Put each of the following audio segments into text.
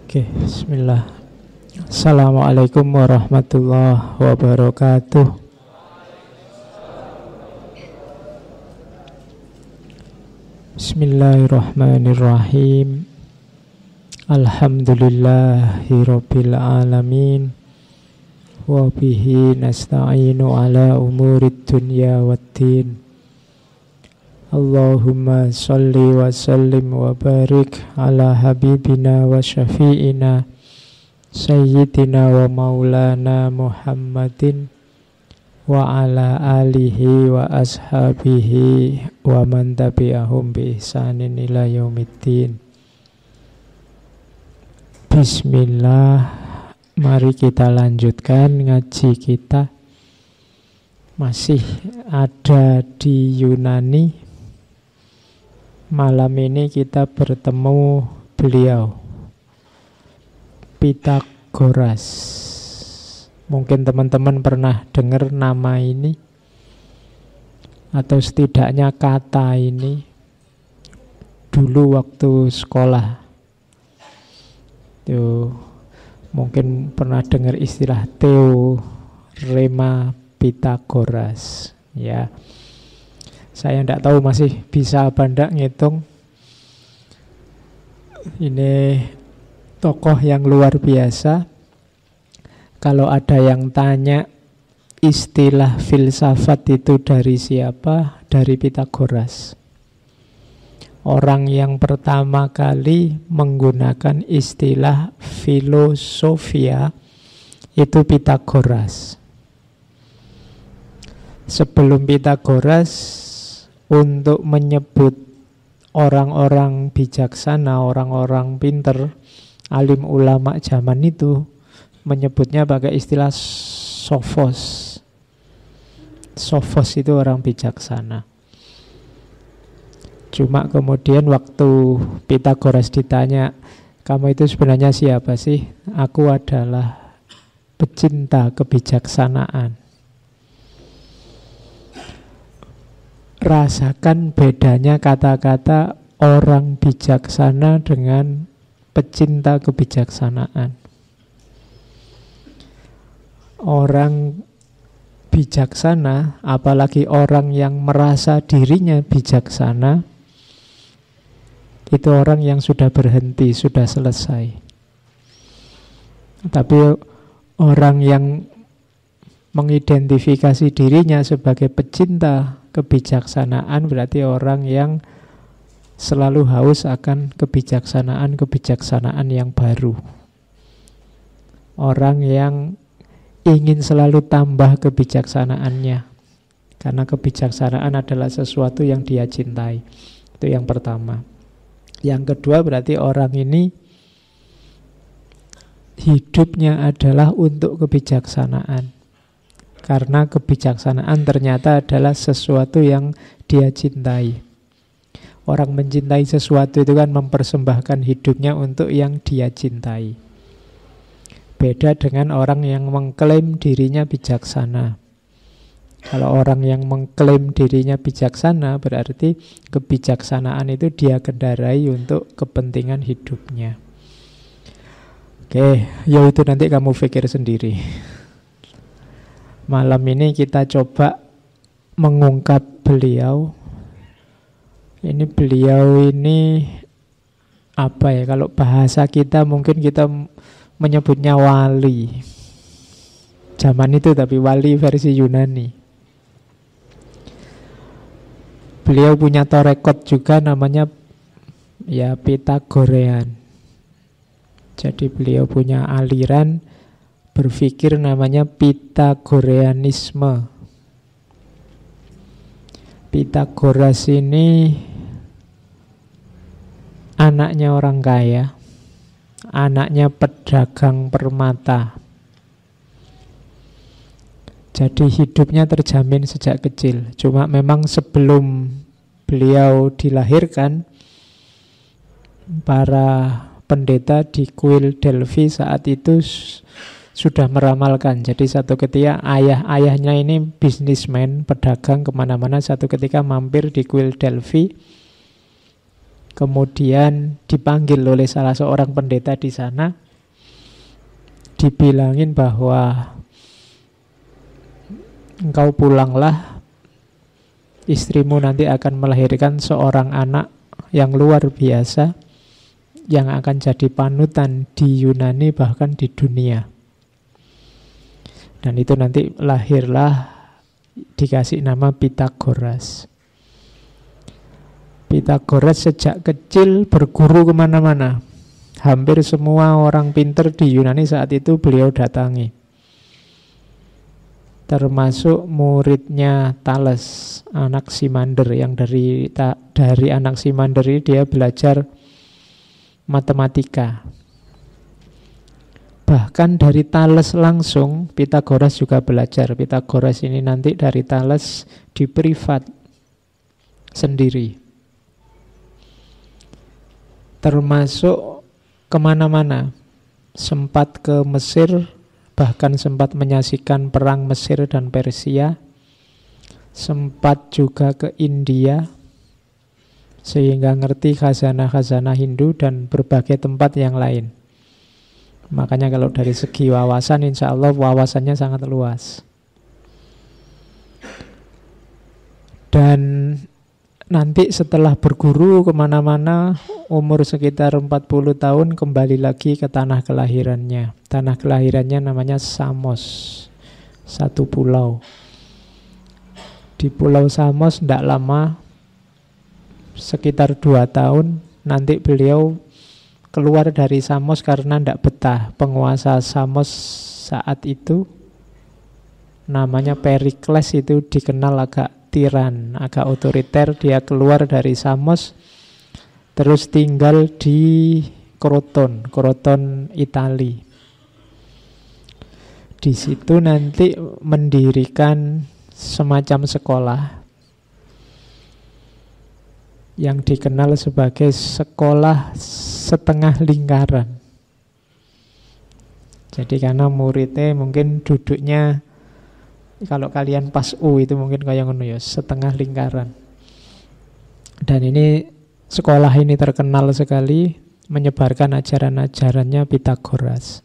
Oke, bismillah. Assalamualaikum warahmatullahi wabarakatuh. Bismillahirrahmanirrahim. Alhamdulillahirabbil alamin. Wa bihi nasta'inu ala umurid dunya waddin. Allahumma salli wa sallim wa barik ala habibina wa syafi'ina sayyidina wa maulana Muhammadin wa ala alihi wa ashabihi wa man tabi'ahum bi ihsanin ila yaumiddin. Bismillah, mari kita lanjutkan ngaji kita. Masih ada di Yunani. Malam ini kita bertemu beliau, Pythagoras. Mungkin teman-teman pernah dengar nama ini, atau setidaknya kata ini dulu waktu sekolah. Tuh, mungkin pernah dengar istilah teorema Pythagoras, ya. Saya tidak tahu masih bisa apa enggak ngitung. Ini tokoh yang luar biasa. Kalau ada yang tanya istilah filsafat itu dari siapa? Dari Pythagoras. Orang yang pertama kali menggunakan istilah filosofia itu Pythagoras. Sebelum Pythagoras, untuk menyebut orang-orang bijaksana, orang-orang pinter, alim ulama zaman itu, menyebutnya pakai istilah sophos. Sophos itu orang bijaksana. Cuma kemudian waktu Pythagoras ditanya, kamu itu sebenarnya siapa sih? Aku adalah pecinta kebijaksanaan. Rasakan bedanya kata-kata orang bijaksana dengan pecinta kebijaksanaan. Orang bijaksana, apalagi orang yang merasa dirinya bijaksana, itu orang yang sudah berhenti, sudah selesai. Tapi orang yang mengidentifikasi dirinya sebagai pecinta kebijaksanaan berarti orang yang selalu haus akan kebijaksanaan yang baru. Orang yang ingin selalu tambah kebijaksanaannya, karena kebijaksanaan adalah sesuatu yang dia cintai. Itu yang pertama. Yang kedua berarti orang ini hidupnya adalah untuk kebijaksanaan. Karena kebijaksanaan ternyata adalah sesuatu yang dia cintai. Orang mencintai sesuatu itu kan mempersembahkan hidupnya untuk yang dia cintai. Beda dengan orang yang mengklaim dirinya bijaksana. Kalau orang yang mengklaim dirinya bijaksana, berarti kebijaksanaan itu dia kendarai untuk kepentingan hidupnya. Oke, ya itu nanti kamu pikir sendiri. Malam ini kita coba mengungkap beliau. Beliau ini apa ya? Kalau bahasa kita mungkin kita menyebutnya wali. Zaman itu tapi wali versi Yunani. Beliau punya torekot juga namanya ya Pythagorean. Jadi beliau punya aliran berpikir namanya Pythagoreanisme. Pythagoras ini anaknya orang kaya, anaknya pedagang permata. Jadi hidupnya terjamin sejak kecil. Cuma memang sebelum beliau dilahirkan, para pendeta di kuil Delphi saat itu sudah meramalkan. Jadi satu ketika ayahnya ini bisnismen, pedagang kemana-mana. Satu ketika mampir di kuil Delphi. Kemudian dipanggil oleh salah seorang pendeta di sana, dibilangin bahwa engkau pulanglah, istrimu nanti akan melahirkan seorang anak yang luar biasa, yang akan jadi panutan di Yunani bahkan di dunia. Dan itu nanti lahirlah, dikasih nama Pitagoras. Pitagoras sejak kecil berguru kemana-mana. Hampir semua orang pinter di Yunani saat itu beliau datangi. Termasuk muridnya Thales, Anaximander, yang dari Anaximander ini dia belajar matematika. Bahkan dari Thales langsung Pitagoras juga belajar. Pitagoras ini nanti dari Thales di privat sendiri. Termasuk kemana-mana. Sempat ke Mesir, bahkan sempat menyaksikan perang Mesir dan Persia. Sempat juga ke India, sehingga ngerti khazanah-khazanah Hindu dan berbagai tempat yang lain. Makanya kalau dari segi wawasan, insya Allah wawasannya sangat luas. Dan nanti setelah berguru kemana-mana, umur sekitar 40 tahun kembali lagi ke tanah kelahirannya. Tanah kelahirannya namanya Samos, satu pulau. Di pulau Samos tidak lama, sekitar 2 tahun, nanti beliau keluar dari Samos karena tidak betah. Penguasa Samos saat itu namanya Perikles, itu dikenal agak tiran, agak otoriter. Dia keluar dari Samos terus tinggal di Kroton Itali. Di situ nanti mendirikan semacam sekolah yang dikenal sebagai sekolah setengah lingkaran. Jadi karena muridnya mungkin duduknya, kalau kalian pas U itu mungkin kayak ngono ya, setengah lingkaran. Dan ini sekolah ini terkenal sekali menyebarkan ajaran-ajarannya Pitagoras.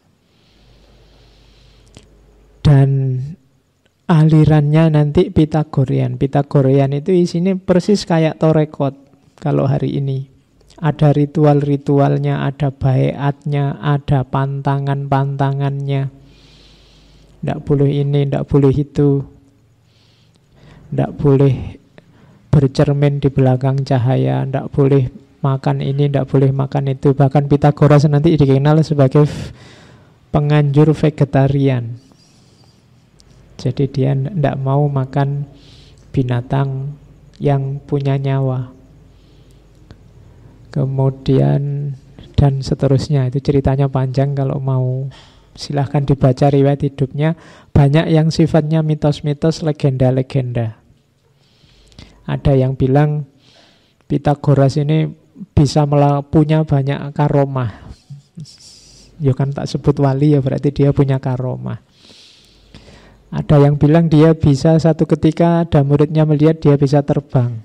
Dan alirannya nanti Pitagorean. Pitagorean itu isinya persis kayak torekot kalau hari ini. Ada ritual-ritualnya, ada baiatnya, ada pantangan-pantangannya. Tidak boleh ini, tidak boleh itu. Tidak boleh bercermin di belakang cahaya, tidak boleh makan ini, tidak boleh makan itu. Bahkan Pitagoras nanti dikenal sebagai penganjur vegetarian. Jadi dia tidak mau makan binatang yang punya nyawa. Kemudian dan seterusnya, itu ceritanya panjang, kalau mau silahkan dibaca riwayat hidupnya. Banyak yang sifatnya mitos-mitos, legenda-legenda. Ada yang bilang Pitagoras ini bisa punya banyak karomah. Ya kan tak sebut wali ya berarti dia punya karomah. Ada yang bilang dia bisa satu ketika ada muridnya melihat dia bisa terbang.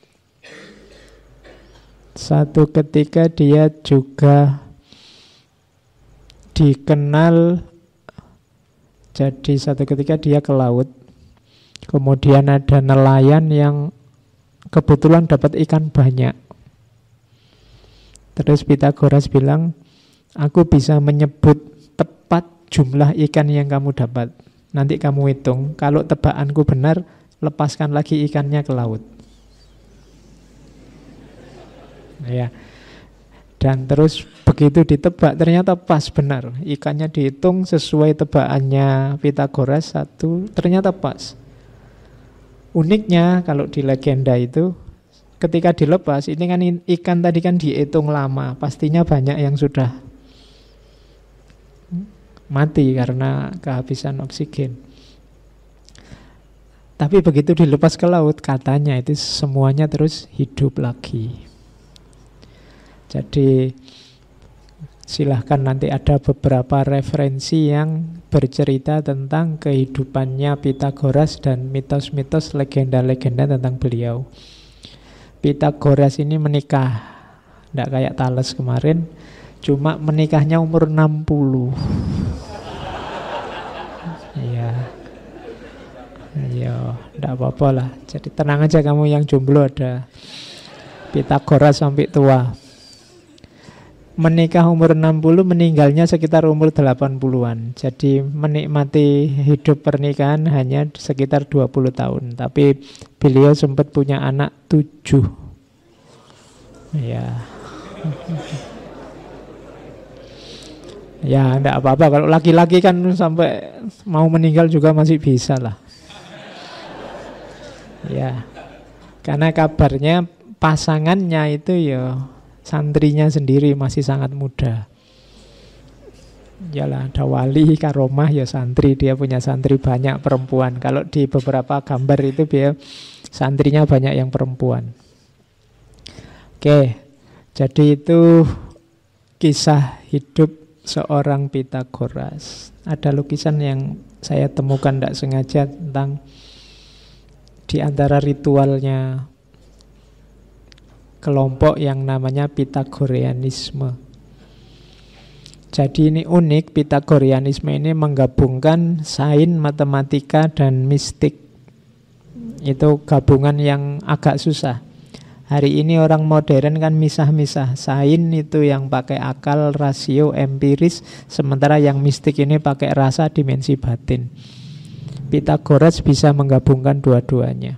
Satu ketika dia juga dikenal, jadi satu ketika dia ke laut. Kemudian ada nelayan yang kebetulan dapat ikan banyak. Terus Pitagoras bilang, aku bisa menyebut tepat jumlah ikan yang kamu dapat. Nanti kamu hitung, kalau tebakanku benar, lepaskan lagi ikannya ke laut. Ya. Dan terus begitu ditebak ternyata pas benar. Ikannya dihitung sesuai tebakannya Pitagoras satu, ternyata pas. Uniknya kalau di legenda itu, ketika dilepas, ini kan ikan tadi kan dihitung lama, pastinya banyak yang sudah mati karena kehabisan oksigen. Tapi begitu dilepas ke laut, katanya itu semuanya terus hidup lagi. Jadi silahkan nanti ada beberapa referensi yang bercerita tentang kehidupannya Pitagoras dan mitos-mitos, legenda-legenda tentang beliau. Pitagoras ini menikah Tidak kayak Thales kemarin. Cuma menikahnya umur 60. Iya. Iya, tidak apa-apa lah. Jadi tenang aja kamu yang jomblo, ada Pitagoras sampai tua. Menikah umur 60, meninggalnya sekitar umur 80-an. Jadi menikmati hidup pernikahan hanya sekitar 20 tahun. Tapi beliau sempat punya anak 7. Ya. Ya, enggak apa-apa. Kalau laki-laki kan sampai mau meninggal juga masih bisa lah. Ya. Karena kabarnya pasangannya itu ya santrinya sendiri masih sangat muda. Yalah, ada wali karomah ya santri, dia punya santri banyak perempuan. Kalau di beberapa gambar itu dia santrinya banyak yang perempuan. Oke, jadi itu kisah hidup seorang Pitagoras. Ada lukisan yang saya temukan tidak sengaja tentang di antara ritualnya kelompok yang namanya Pitagoreanisme. Jadi ini unik, Pitagoreanisme ini menggabungkan sains, matematika, dan mistik. Itu gabungan yang agak susah. Hari ini orang modern kan misah-misah. Sains itu yang pakai akal, rasio, empiris, sementara yang mistik ini pakai rasa, dimensi batin. Pitagoras bisa menggabungkan dua-duanya.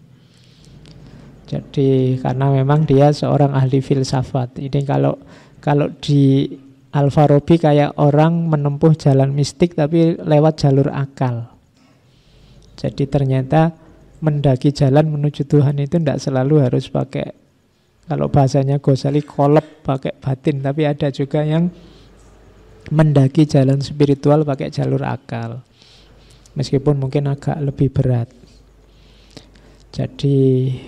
Jadi karena memang dia seorang ahli filsafat. Ini kalau di Al-Farabi kayak orang menempuh jalan mistik tapi lewat jalur akal. Jadi ternyata mendaki jalan menuju Tuhan itu tidak selalu harus pakai, kalau bahasanya Ghazali, kolab pakai batin. Tapi ada juga yang mendaki jalan spiritual pakai jalur akal. Meskipun mungkin agak lebih berat. Jadi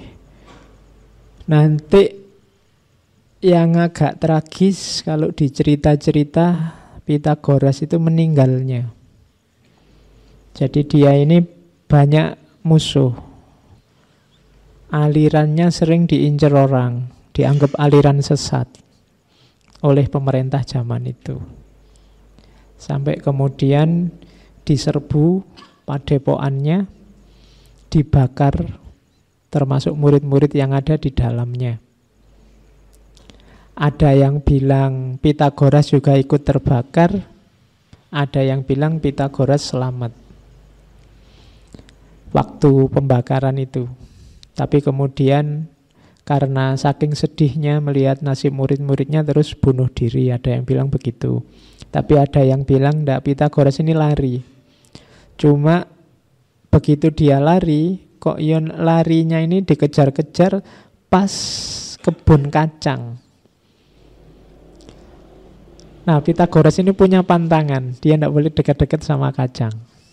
nanti yang agak tragis kalau di cerita-cerita Pitagoras itu meninggalnya. Jadi dia ini banyak musuh. Alirannya sering diincar orang, dianggap aliran sesat oleh pemerintah zaman itu. Sampai kemudian diserbu padepokannya, dibakar, termasuk murid-murid yang ada di dalamnya. Ada yang bilang Pitagoras juga ikut terbakar, ada yang bilang Pitagoras selamat waktu pembakaran itu. Tapi kemudian karena saking sedihnya melihat nasib murid-muridnya terus bunuh diri, ada yang bilang begitu. Tapi ada yang bilang enggak, Pitagoras ini lari. Cuma begitu dia lari, kok yon larinya ini dikejar-kejar pas kebun kacang. Nah, Pitagoras ini punya pantangan, dia tidak boleh dekat-dekat sama kacang.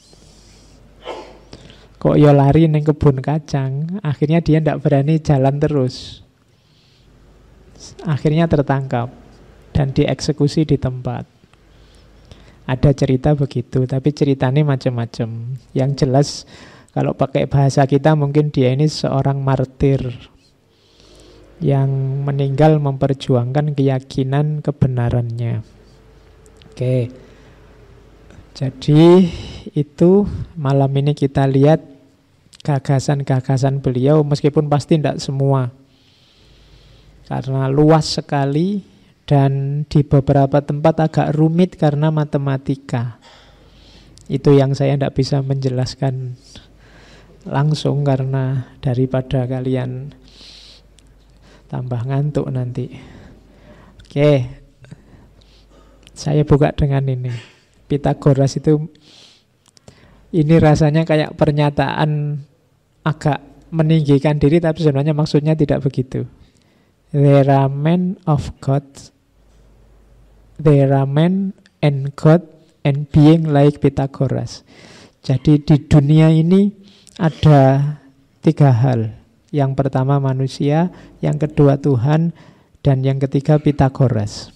Kok yo lari neng kebun kacang, akhirnya dia tidak berani jalan terus. Akhirnya tertangkap dan dieksekusi di tempat. Ada cerita begitu, tapi ceritanya macam-macam. Yang jelas kalau pakai bahasa kita mungkin dia ini seorang martir yang meninggal memperjuangkan keyakinan kebenarannya. Oke. Jadi itu malam ini kita lihat gagasan-gagasan beliau, meskipun pasti tidak semua. Karena luas sekali dan di beberapa tempat agak rumit karena matematika. Itu yang saya tidak bisa menjelaskan langsung karena daripada kalian tambah ngantuk nanti. Oke, saya buka dengan ini. Pitagoras itu, ini rasanya kayak pernyataan agak meninggikan diri, tapi sebenarnya maksudnya tidak begitu. There are men of God, there are men and God and being like Pitagoras. Jadi di dunia ini ada 3 hal. Yang pertama manusia, yang kedua Tuhan, dan yang ketiga Pitagoras.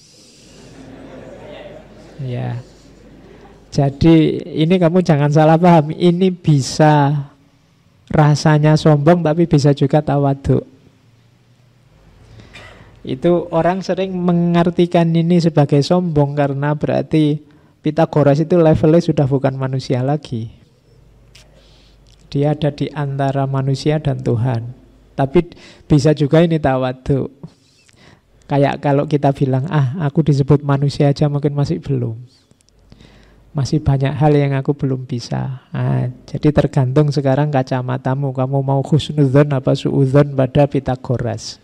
Ya. Jadi ini kamu jangan salah paham. Ini bisa rasanya sombong tapi bisa juga tawadhu. Itu orang sering mengartikan ini sebagai sombong karena berarti Pitagoras itu levelnya sudah bukan manusia lagi. Dia ada di antara manusia dan Tuhan. Tapi bisa juga ini tawadhu. Kayak kalau kita bilang, aku disebut manusia aja mungkin masih belum. Masih banyak hal yang aku belum bisa. Jadi tergantung sekarang kacamatamu. Kamu mau husnudzon apa suudzon pada Pitagoras.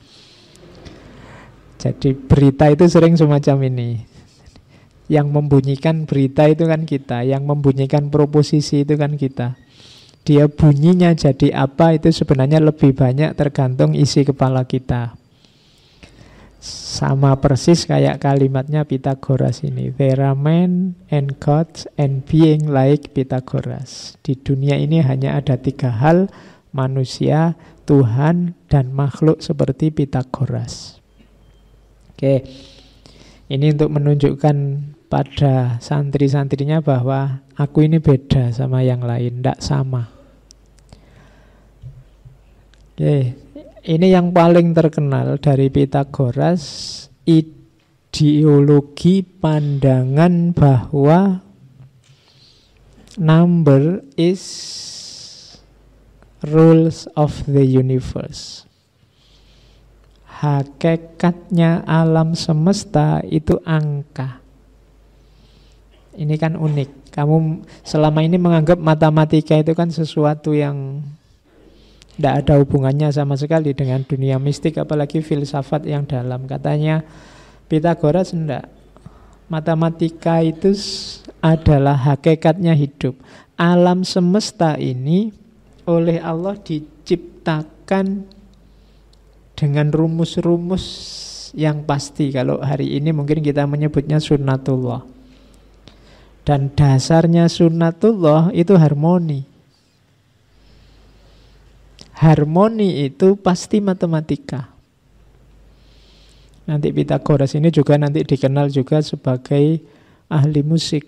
Jadi berita itu sering semacam ini. Yang membunyikan berita itu kan kita. Yang membunyikan proposisi itu kan kita. Dia bunyinya jadi apa itu sebenarnya lebih banyak tergantung isi kepala kita. Sama persis kayak kalimatnya Pitagoras ini. There are men and gods and being like Pitagoras. Di dunia ini hanya ada 3 hal. Manusia, Tuhan, dan makhluk seperti Pitagoras. Oke, ini untuk menunjukkan pada santri-santrinya bahwa aku ini beda sama yang lain, tidak sama. Oke, ini yang paling terkenal dari Pitagoras, ideologi pandangan bahwa number is rules of the universe. Hakikatnya alam semesta itu angka. Ini kan unik. Kamu selama ini menganggap matematika itu kan sesuatu yang tidak ada hubungannya sama sekali dengan dunia mistik, apalagi filsafat yang dalam. Katanya Pitagoras enggak. Matematika itu adalah hakikatnya hidup. Alam semesta ini oleh Allah diciptakan dengan rumus-rumus yang pasti. Kalau hari ini mungkin kita menyebutnya sunnatullah. Dan dasarnya sunnatullah itu harmoni. Harmoni itu pasti matematika. Nanti Pitagoras ini juga nanti dikenal juga sebagai ahli musik.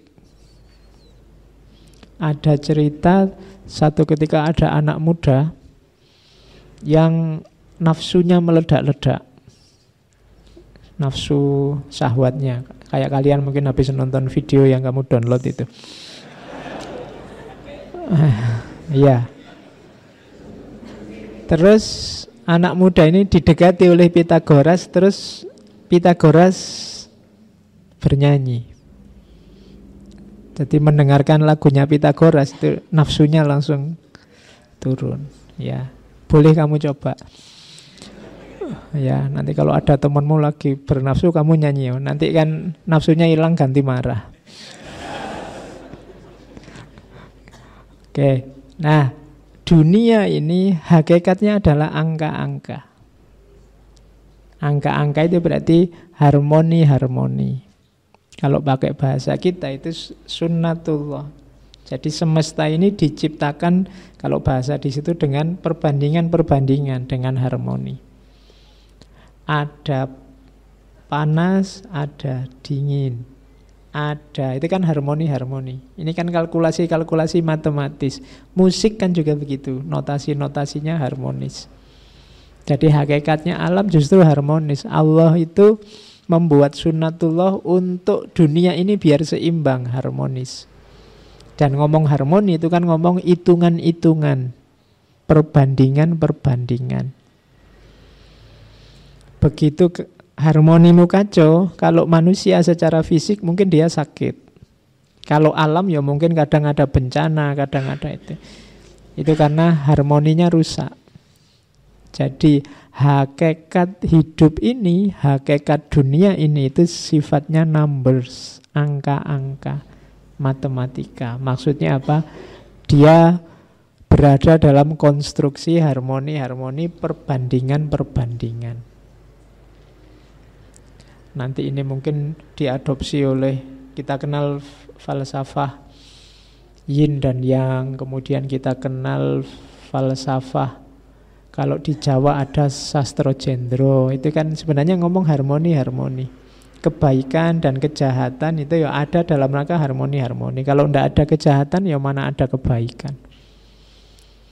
Ada cerita satu ketika ada anak muda yang nafsunya meledak-ledak. Nafsu syahwatnya. Kayak kalian mungkin habis nonton video yang kamu download itu. Iya. Terus anak muda ini didekati oleh Pitagoras. Terus Pitagoras bernyanyi. Jadi mendengarkan lagunya Pitagoras itu nafsunya langsung turun. Ya, boleh kamu coba. Ya, nanti kalau ada temanmu lagi bernafsu kamu nyanyi. Nanti kan nafsunya hilang ganti marah. Oke. Nah, dunia ini hakikatnya adalah angka-angka. Angka-angka itu berarti harmoni-harmoni. Kalau pakai bahasa kita itu sunnatullah. Jadi semesta ini diciptakan kalau bahasa di situ dengan perbandingan-perbandingan dengan harmoni. Ada panas, ada dingin, ada, itu kan harmoni-harmoni. Ini kan kalkulasi-kalkulasi matematis. Musik kan juga begitu, notasi-notasinya harmonis. Jadi hakikatnya alam justru harmonis. Allah itu membuat sunnatullah untuk dunia ini biar seimbang, harmonis. Dan ngomong harmoni itu kan ngomong hitungan-hitungan, perbandingan-perbandingan. Begitu harmonimu kacau, kalau manusia secara fisik mungkin dia sakit. Kalau alam ya mungkin kadang ada bencana, kadang ada itu. Itu karena harmoninya rusak. Jadi hakikat hidup ini, hakikat dunia ini itu sifatnya numbers, angka-angka, matematika. Maksudnya apa? Dia berada dalam konstruksi harmoni-harmoni, perbandingan-perbandingan. Nanti ini mungkin diadopsi oleh, kita kenal falsafah yin dan yang, kemudian kita kenal falsafah, kalau di Jawa ada sastro jendro, itu kan sebenarnya ngomong harmoni-harmoni. Kebaikan dan kejahatan itu ya ada dalam rangka harmoni-harmoni. Kalau tidak ada kejahatan ya mana ada kebaikan.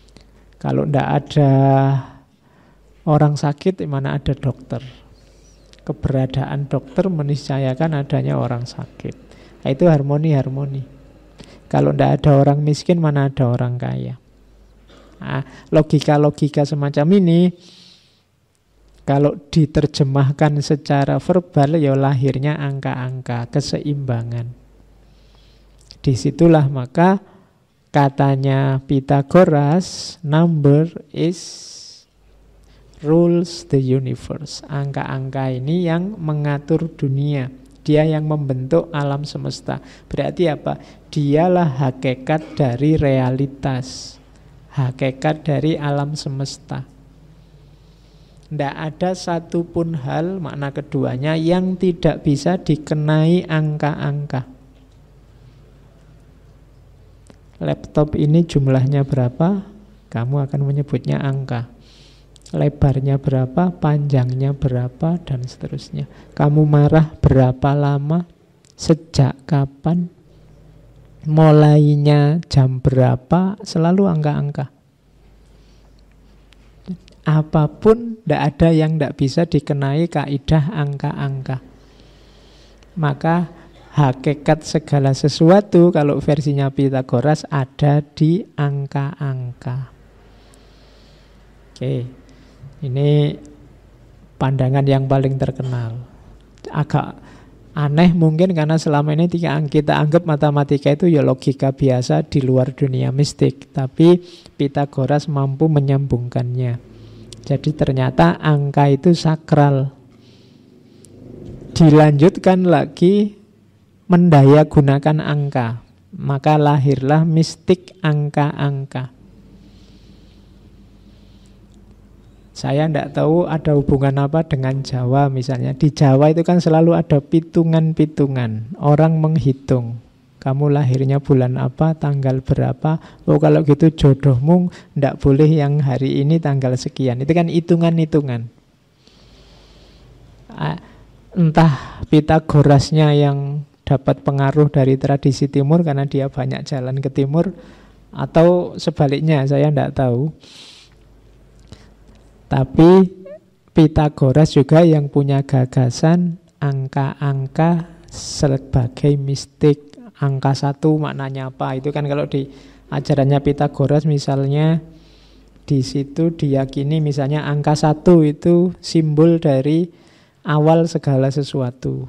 Kalau tidak ada orang sakit ya mana ada dokter. Keberadaan dokter meniscayakan adanya orang sakit. Nah, itu harmoni-harmoni. Kalau tidak ada orang miskin, mana ada orang kaya. Nah, logika-logika semacam ini kalau diterjemahkan secara verbal, ya lahirnya angka-angka, keseimbangan. Disitulah maka katanya Pythagoras, number is rules the universe. Angka-angka ini yang mengatur dunia. Dia yang membentuk alam semesta. Berarti apa? Dialah hakikat dari realitas. Hakikat dari alam semesta. Tidak ada satupun hal, makna keduanya, yang tidak bisa dikenai angka-angka. Laptop ini jumlahnya berapa? Kamu akan menyebutnya angka. Lebarnya berapa, panjangnya berapa, dan seterusnya. Kamu marah berapa lama, sejak kapan, mulainya jam berapa, selalu angka-angka. Apapun, tidak ada yang tidak bisa dikenai kaidah angka-angka. Maka hakikat segala sesuatu kalau versinya Pythagoras ada di angka-angka. Oke, ini pandangan yang paling terkenal. Agak aneh mungkin karena selama ini kita anggap matematika itu ya logika biasa di luar dunia mistik. Tapi Pythagoras mampu menyambungkannya. Jadi ternyata angka itu sakral. Dilanjutkan lagi mendaya gunakan angka. Maka lahirlah mistik angka-angka. Saya tidak tahu ada hubungan apa dengan Jawa misalnya. Di Jawa itu kan selalu ada pitungan-pitungan. Orang menghitung. Kamu lahirnya bulan apa, tanggal berapa. Oh kalau gitu jodohmu tidak boleh yang hari ini tanggal sekian. Itu kan hitungan-hitungan. Entah Pythagorasnya yang dapat pengaruh dari tradisi timur karena dia banyak jalan ke timur, atau sebaliknya, saya tidak tahu. Tapi Pythagoras juga yang punya gagasan angka-angka sebagai mistik. Angka 1 maknanya apa? Itu kan kalau di ajarannya Pythagoras misalnya di situ diyakini misalnya angka 1 itu simbol dari awal segala sesuatu.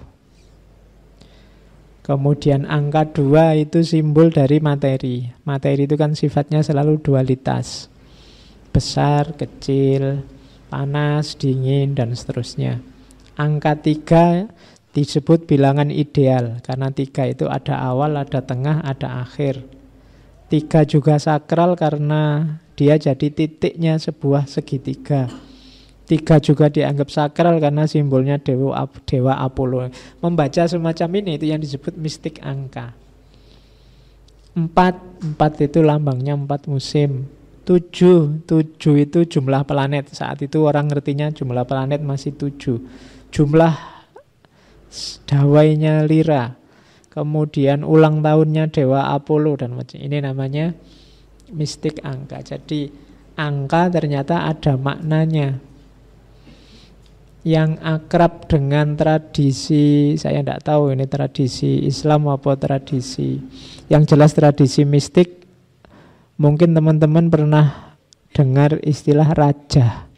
Kemudian angka 2 itu simbol dari materi. Materi itu kan sifatnya selalu dualitas. Besar, kecil, panas, dingin, dan seterusnya. Angka 3 disebut bilangan ideal, karena 3 itu ada awal, ada tengah, ada akhir. 3 juga sakral karena dia jadi titiknya sebuah segitiga. 3 juga dianggap sakral karena simbolnya dewa Apollo. Membaca semacam ini itu yang disebut mistik angka. 4 itu lambangnya 4 musim. 7 itu jumlah planet. Saat itu orang ngertinya jumlah planet masih 7. Jumlah dawainya Lira. Kemudian ulang tahunnya dewa Apollo dan macam ini namanya mistik angka. Jadi angka ternyata ada maknanya. Yang akrab dengan tradisi, saya tidak tahu ini tradisi Islam apa tradisi, yang jelas tradisi mistik. Mungkin teman-teman pernah dengar istilah raja.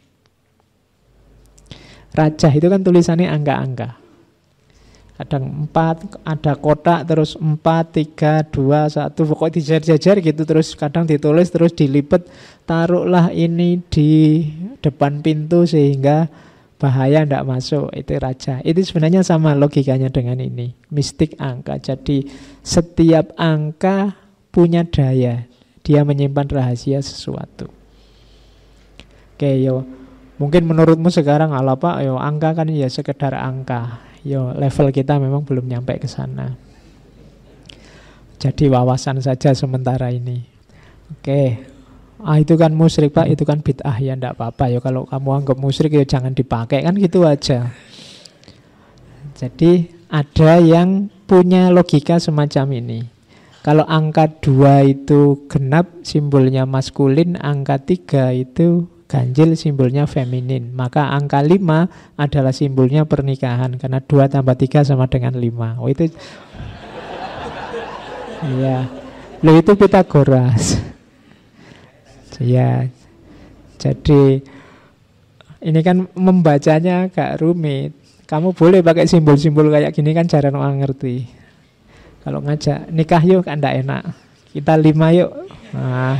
Raja itu kan tulisannya angka-angka. Kadang 4, ada kotak, terus 4, 3, 2, 1, pokoknya dijajar-jajar gitu, terus kadang ditulis, terus dilipat, taruhlah ini di depan pintu sehingga bahaya tidak masuk, itu raja. Itu sebenarnya sama logikanya dengan ini, mistik angka. Jadi setiap angka punya daya, dia menyimpan rahasia sesuatu. Oke, yo, mungkin menurutmu sekarang ala Pak, yo angka kan ya sekedar angka. Yo, level kita memang belum nyampe ke sana. Jadi wawasan saja sementara ini. Oke. Itu kan musyrik Pak, itu kan bid'ah, ya enggak apa-apa ya. Kalau kamu anggap musyrik ya jangan dipakai, kan gitu aja. Jadi ada yang punya logika semacam ini. Kalau angka 2 itu genap, simbolnya maskulin, angka 3 itu ganjil simbolnya feminin. Maka angka 5 adalah simbolnya pernikahan, karena 2 tambah 3 sama dengan 5. Oh itu, iya, lo itu Pitagoras. Ya, jadi ini kan membacanya agak rumit. Kamu boleh pakai simbol-simbol kayak gini kan jarang orang ngerti. Kalau ngajak nikah yuk kan enggak enak. Kita 5 yuk. Nah,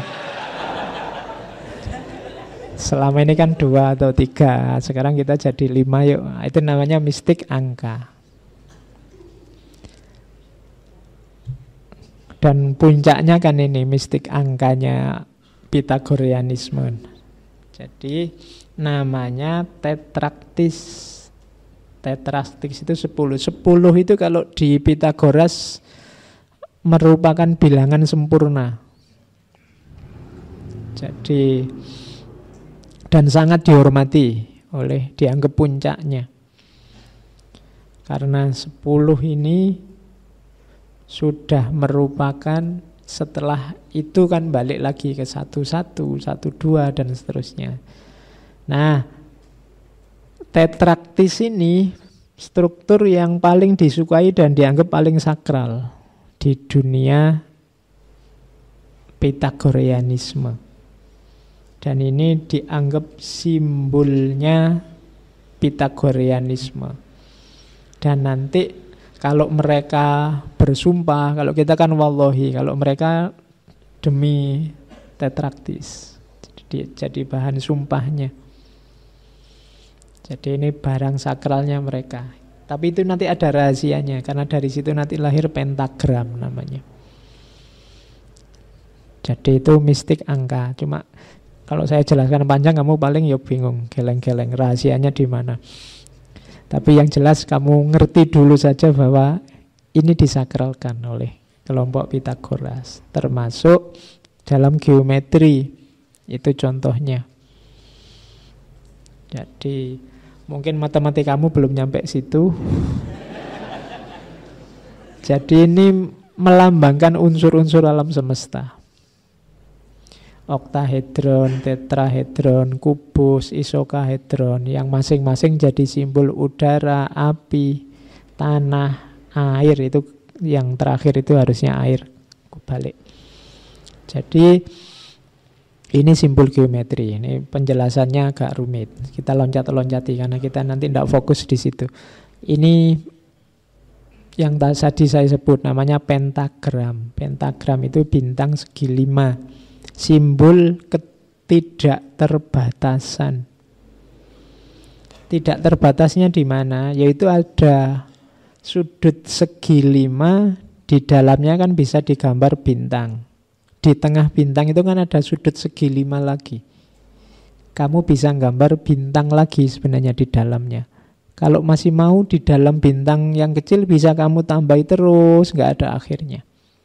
selama ini kan 2 atau 3, sekarang kita jadi 5 yuk. Nah, itu namanya mistik angka. Dan puncaknya kan ini mistik angkanya Pitagoreanisme. Jadi namanya tetraktis. Tetraktis itu 10. 10 itu kalau di Pitagoras merupakan bilangan sempurna. Jadi dan sangat dihormati oleh, dianggap puncaknya. Karena 10 ini sudah merupakan, setelah itu kan balik lagi ke 11, 12 dan seterusnya. Nah, tetraktis ini struktur yang paling disukai dan dianggap paling sakral di dunia Pitagoreanisme. Dan ini dianggap simbolnya Pitagoreanisme. Dan nanti kalau mereka bersumpah, kalau kita kan wallahi, kalau mereka demi tetraktis. Jadi bahan sumpahnya. Jadi ini barang sakralnya mereka. Tapi itu nanti ada rahasianya, karena dari situ nanti lahir pentagram namanya. Jadi itu mistik angka. Cuma kalau saya jelaskan panjang kamu paling ya bingung, geleng-geleng rahasianya di mana. Tapi yang jelas kamu ngerti dulu saja bahwa ini disakralkan oleh kelompok Pitagoras. Termasuk dalam geometri, itu contohnya. Jadi mungkin matematikamu belum nyampe situ. Jadi ini melambangkan unsur-unsur alam semesta. Oktahedron, tetrahedron, kubus, isokahedron, yang masing-masing jadi simbol udara, api, tanah, air. Itu yang terakhir itu harusnya air. Balik. Jadi ini simbol geometri. Ini penjelasannya agak rumit. Kita loncat-loncati karena kita nanti tidak fokus di situ. Ini yang tadi saya sebut namanya pentagram. Pentagram itu bintang segi 5. Simbol ketidakterbatasan. Tidak terbatasnya di mana? Yaitu ada sudut segi 5, di dalamnya kan bisa digambar bintang. Di tengah bintang itu kan ada sudut segi 5 lagi. Kamu bisa gambar bintang lagi sebenarnya di dalamnya. Kalau masih mau di dalam bintang yang kecil bisa kamu tambahi terus, nggak ada akhirnya.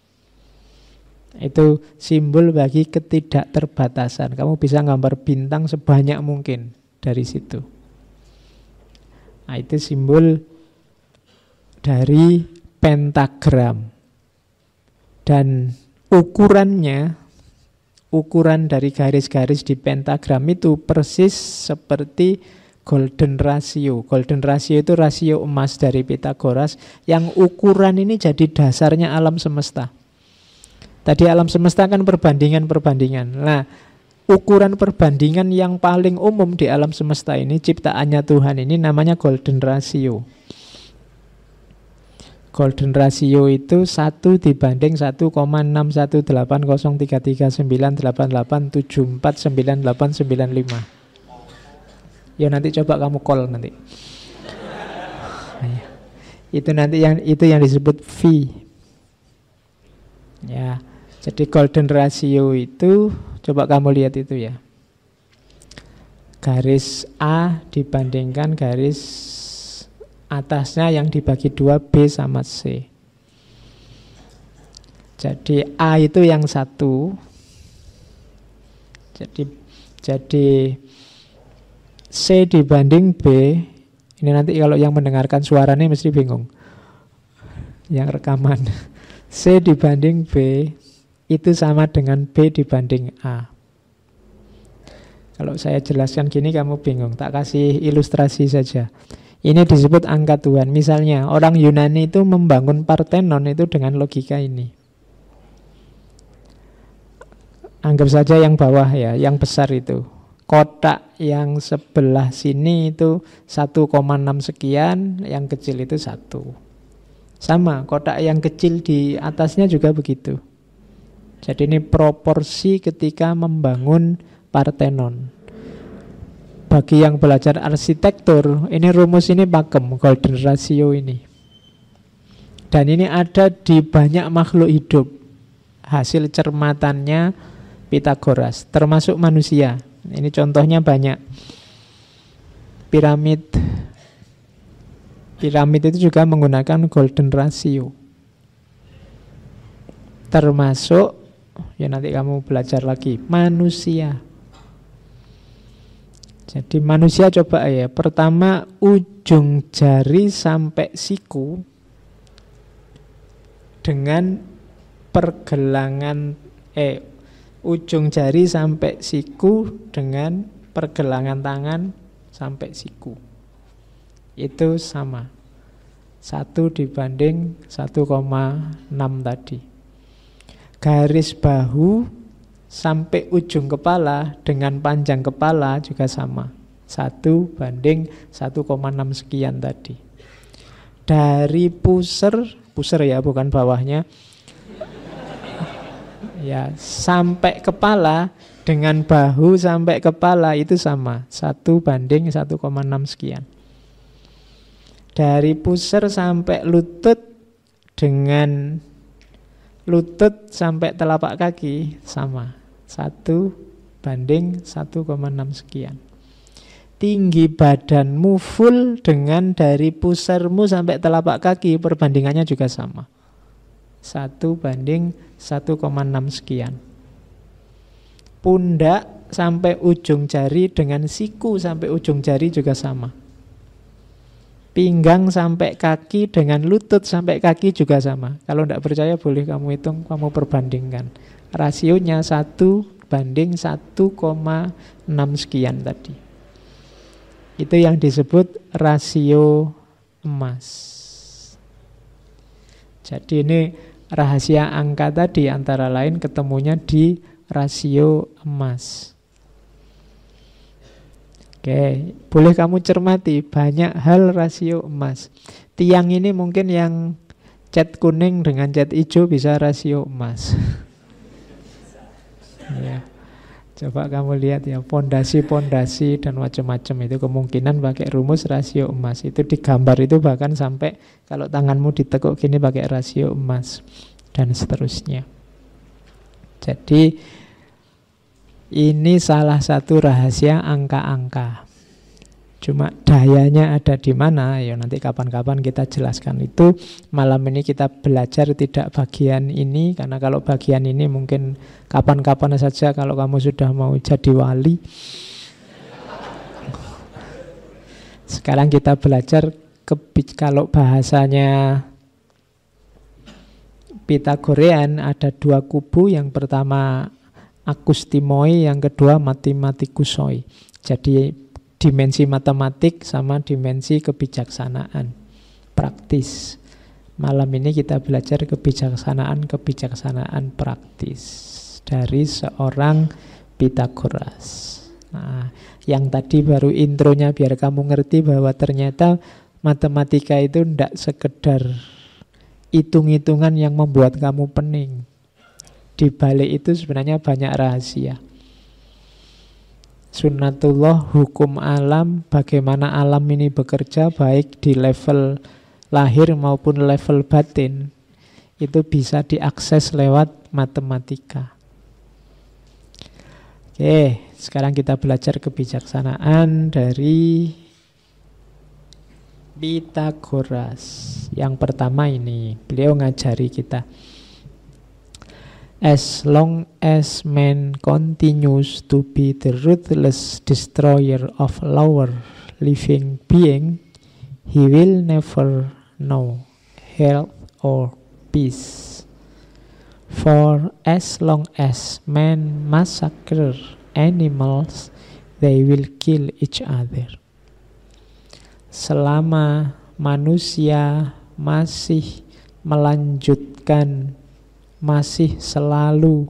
Itu simbol bagi ketidakterbatasan. Kamu bisa gambar bintang sebanyak mungkin dari situ. Nah, itu simbol dari pentagram. Dan ukurannya, ukuran dari garis-garis di pentagram itu persis seperti golden ratio. Golden ratio itu rasio emas dari Pitagoras, yang ukuran ini jadi dasarnya alam semesta. Tadi alam semesta kan perbandingan-perbandingan. Nah, ukuran perbandingan yang paling umum di alam semesta ini, ciptaannya Tuhan ini namanya golden ratio. Golden ratio itu 1 dibanding 1,618389398749895. Ya nanti coba kamu call nanti. Itu nanti yang disebut V. Ya. Jadi golden ratio itu, coba kamu lihat itu ya. Garis A dibandingkan garis atasnya yang dibagi 2 B sama C. Jadi A itu yang 1. Jadi C dibanding B. Ini nanti kalau yang mendengarkan suaranya mesti bingung. Yang rekaman. C dibanding B itu sama dengan B dibanding A. Kalau saya jelaskan gini kamu bingung, tak kasih ilustrasi saja. Ini disebut angka Tuhan. Misalnya orang Yunani itu membangun Parthenon itu dengan logika ini. Anggap saja yang bawah ya, yang besar itu. Kotak yang sebelah sini itu 1,6 sekian, yang kecil itu 1. Sama, kotak yang kecil di atasnya juga begitu. Jadi ini proporsi ketika membangun Parthenon. Bagi yang belajar arsitektur, ini rumus ini pakem, golden ratio ini. Dan ini ada di banyak makhluk hidup. Hasil cermatannya Pythagoras, termasuk manusia. Ini contohnya banyak. Piramid itu juga menggunakan golden ratio. Termasuk, ya nanti kamu belajar lagi, manusia. Jadi manusia coba ya, pertama ujung jari sampai siku dengan pergelangan ujung jari sampai siku dengan pergelangan tangan sampai siku. Itu sama. 1 dibanding 1,6 tadi. Garis bahu sampai ujung kepala dengan panjang kepala juga sama. 1 banding 1,6 sekian tadi. Dari pusar ya bukan bawahnya, ya sampai kepala dengan bahu sampai kepala itu sama. 1 banding 1,6 sekian. Dari pusar sampai lutut dengan lutut sampai telapak kaki sama. 1 banding 1,6 sekian. Tinggi badanmu full dengan dari pusarmu sampai telapak kaki, perbandingannya juga sama. 1 banding 1,6 sekian. Pundak sampai ujung jari dengan siku sampai ujung jari juga sama. Pinggang sampai kaki dengan lutut sampai kaki juga sama. Kalau tidak percaya boleh kamu hitung, kamu perbandingkan. Rasionya 1 banding 1,6 sekian tadi. Itu yang disebut rasio emas. Jadi ini rahasia angka tadi antara lain ketemunya di rasio emas. Oke, boleh kamu cermati banyak hal rasio emas. Tiang ini mungkin yang cat kuning dengan cat hijau bisa rasio emas. Ya. Coba kamu lihat ya, pondasi-pondasi dan macam-macam itu kemungkinan pakai rumus rasio emas. Itu digambar itu bahkan sampai kalau tanganmu ditekuk gini pakai rasio emas dan seterusnya. Jadi ini salah satu rahasia angka-angka. Cuma dayanya ada di mana? Ya nanti kapan-kapan kita jelaskan itu. Malam ini kita belajar tidak bagian ini, karena kalau bagian ini mungkin kapan-kapan saja kalau kamu sudah mau jadi wali. Sekarang kita belajar kalau bahasanya Pythagorean ada 2 kubu. Yang pertama akustimoi, yang kedua mathematicusoi. Jadi dimensi matematik sama dimensi kebijaksanaan praktis. Malam ini kita belajar kebijaksanaan praktis dari seorang Pythagoras. Nah, yang tadi baru intronya biar kamu ngerti bahwa ternyata matematika itu tidak sekedar hitung-hitungan yang membuat kamu pening. Di balik itu sebenarnya banyak rahasia. Sunnatullah, hukum alam, bagaimana alam ini bekerja baik di level lahir maupun level batin, itu bisa diakses lewat matematika. Oke, sekarang kita belajar kebijaksanaan dari Pythagoras. Yang pertama ini, beliau ngajari kita. As long as man continues to be the ruthless destroyer of lower living being, he will never know health or peace. For as long as man massacres animals, they will kill each other. Selama manusia masih melanjutkan, masih selalu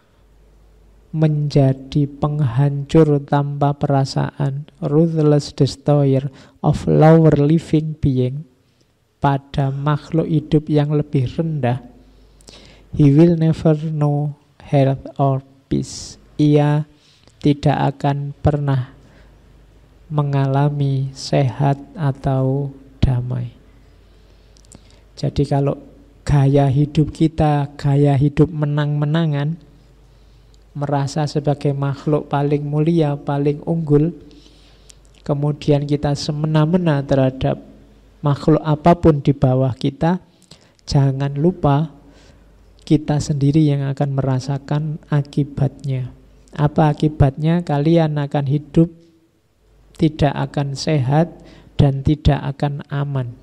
menjadi penghancur tanpa perasaan, ruthless destroyer of lower living being, pada makhluk hidup yang lebih rendah, he will never know health or peace. Ia tidak akan pernah mengalami sehat atau damai. Jadi kalau gaya hidup kita, gaya hidup menang-menangan, merasa sebagai makhluk paling mulia, paling unggul, kemudian kita semena-mena terhadap makhluk apapun di bawah kita, jangan lupa kita sendiri yang akan merasakan akibatnya. Apa akibatnya? Kalian akan hidup tidak akan sehat dan tidak akan aman.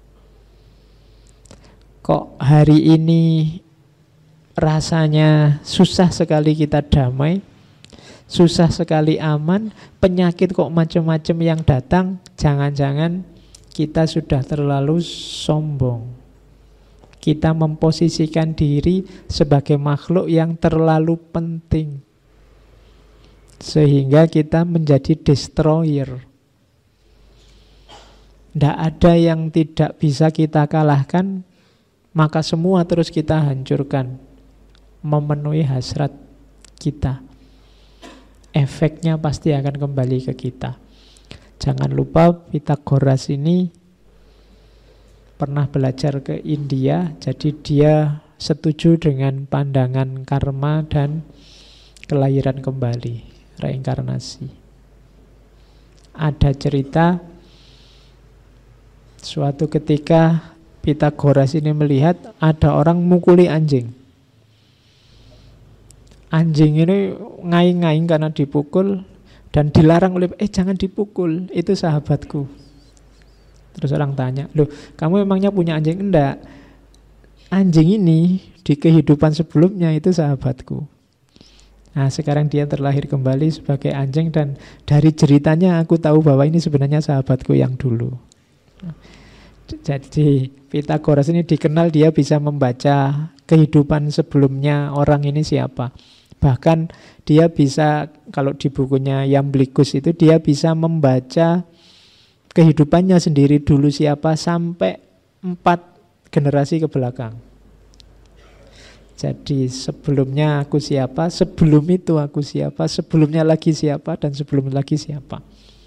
Kok hari ini rasanya susah sekali kita damai, susah sekali aman, penyakit kok macam-macam yang datang, jangan-jangan kita sudah terlalu sombong. Kita memposisikan diri sebagai makhluk yang terlalu penting, sehingga kita menjadi destroyer. Tidak ada yang tidak bisa kita kalahkan, maka semua terus kita hancurkan, memenuhi hasrat kita. Efeknya pasti akan kembali ke kita. Jangan lupa Pythagoras ini pernah belajar ke India, jadi dia setuju dengan pandangan karma dan kelahiran kembali, reinkarnasi. Ada cerita suatu ketika Pythagoras ini melihat ada orang mukuli anjing. Anjing ini ngaing-ngaing karena dipukul dan dilarang oleh jangan dipukul, itu sahabatku. Terus orang tanya, loh kamu emangnya punya anjing? Enggak, anjing ini di kehidupan sebelumnya itu sahabatku. Nah sekarang dia terlahir kembali sebagai anjing, dan dari ceritanya aku tahu bahwa ini sebenarnya sahabatku yang dulu. Jadi Pythagoras ini dikenal dia bisa membaca kehidupan sebelumnya orang ini siapa. Bahkan dia bisa, kalau di bukunya Iamblichus itu, dia bisa membaca kehidupannya sendiri dulu siapa sampai 4 generasi ke belakang. Jadi sebelumnya aku siapa, sebelum itu aku siapa, sebelumnya lagi siapa, dan sebelum lagi siapa.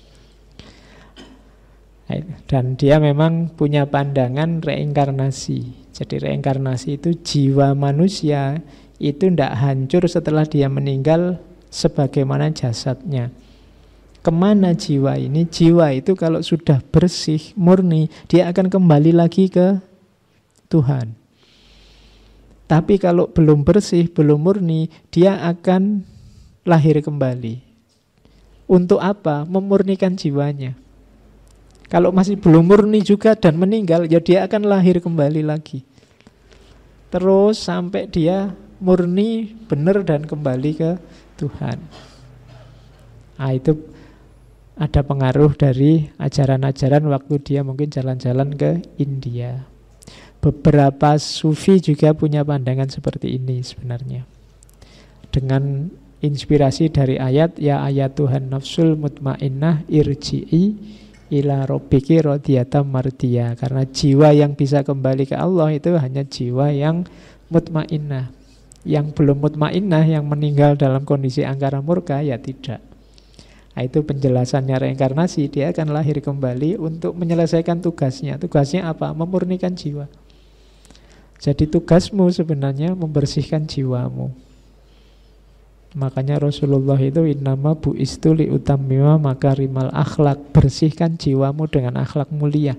Dan dia memang punya pandangan reinkarnasi. Jadi reinkarnasi itu jiwa manusia itu tidak hancur setelah dia meninggal sebagaimana jasadnya. Kemana jiwa ini? Jiwa itu kalau sudah bersih, murni, dia akan kembali lagi ke Tuhan. Tapi kalau belum bersih, belum murni, dia akan lahir kembali. Untuk apa? Memurnikan jiwanya. Kalau masih belum murni juga dan meninggal, ya dia akan lahir kembali lagi. Terus sampai dia murni, benar, dan kembali ke Tuhan. Nah itu ada pengaruh dari ajaran-ajaran waktu dia mungkin jalan-jalan ke India. Beberapa sufi juga punya pandangan seperti ini sebenarnya. Dengan inspirasi dari ayat, ya ayat Tuhan nafsul mutmainnah irji'i ila rabbiki radiyatan mardiyah. Karena jiwa yang bisa kembali ke Allah itu hanya jiwa yang mutmainnah. Yang belum mutmainnah, yang meninggal dalam kondisi angkara murka, ya tidak. Nah, itu penjelasannya reinkarnasi. Dia akan lahir kembali untuk menyelesaikan tugasnya. Tugasnya apa? Memurnikan jiwa. Jadi tugasmu sebenarnya membersihkan jiwamu. Makanya Rasulullah itu innama bu'istu liutammima makarimal akhlak. Bersihkan jiwamu dengan akhlak mulia.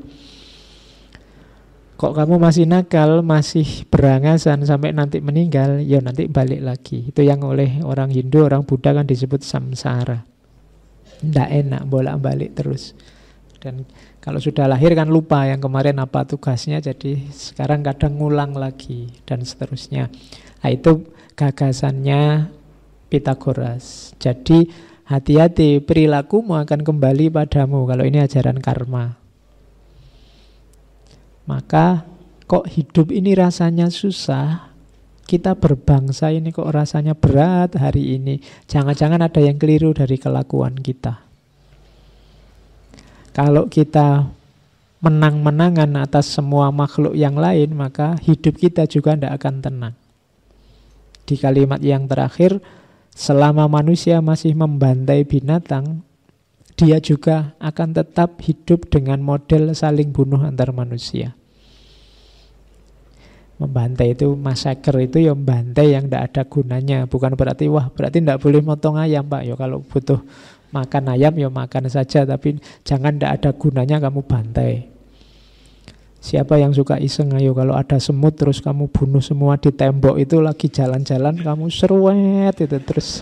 Kok kamu masih nakal, masih berangasan sampai nanti meninggal, ya nanti balik lagi. Itu yang oleh orang Hindu, orang Buddha kan disebut samsara. Tidak enak, bolak-balik terus. Dan kalau sudah lahir kan lupa yang kemarin apa tugasnya, jadi sekarang kadang ngulang lagi dan seterusnya. Nah, itu gagasannya Pythagoras. Jadi hati-hati, perilakumu akan kembali padamu. Kalau ini ajaran karma. Maka kok hidup ini rasanya susah, kita berbangsa ini kok rasanya berat hari ini. Jangan-jangan ada yang keliru dari kelakuan kita. Kalau kita menang-menangan atas semua makhluk yang lain, maka hidup kita juga tidak akan tenang. Di kalimat yang terakhir, selama manusia masih membantai binatang, dia juga akan tetap hidup dengan model saling bunuh antar manusia. Membantai itu, massacre itu ya membantai yang tidak ada gunanya. Bukan berarti, wah berarti tidak boleh motong ayam Pak. Ya kalau butuh makan ayam ya makan saja, tapi jangan tidak ada gunanya kamu bantai. Siapa yang suka iseng, ayo kalau ada semut terus kamu bunuh semua di tembok itu, lagi jalan-jalan kamu seruet itu terus.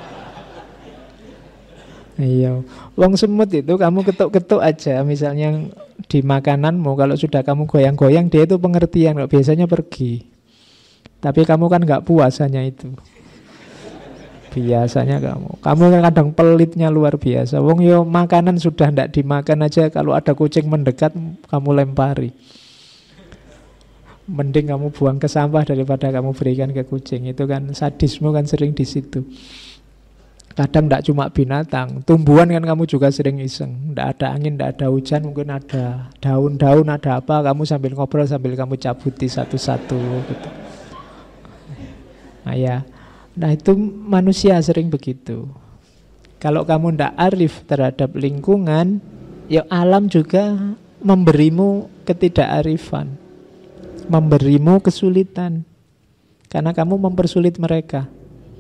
Iya, wong semut itu kamu ketuk-ketuk aja misalnya di makananmu, kalau sudah kamu goyang-goyang dia itu pengertian, kok biasanya pergi. Tapi kamu kan nggak puas hanya itu. Biasanya kamu kan kadang pelitnya luar biasa. Wong yo makanan sudah ndak dimakan aja, kalau ada kucing mendekat kamu lempari. Mending kamu buang ke sampah daripada kamu berikan ke kucing. Itu kan sadisme kan sering di situ. Kadang ndak cuma binatang, tumbuhan kan kamu juga sering iseng. Ndak ada angin, ndak ada hujan, mungkin ada daun-daun, ada apa, kamu sambil ngobrol sambil kamu cabuti satu-satu gitu. Nah ya. Nah itu manusia sering begitu. Kalau kamu tidak arif terhadap lingkungan, ya alam juga memberimu ketidakarifan, memberimu kesulitan, karena kamu mempersulit mereka.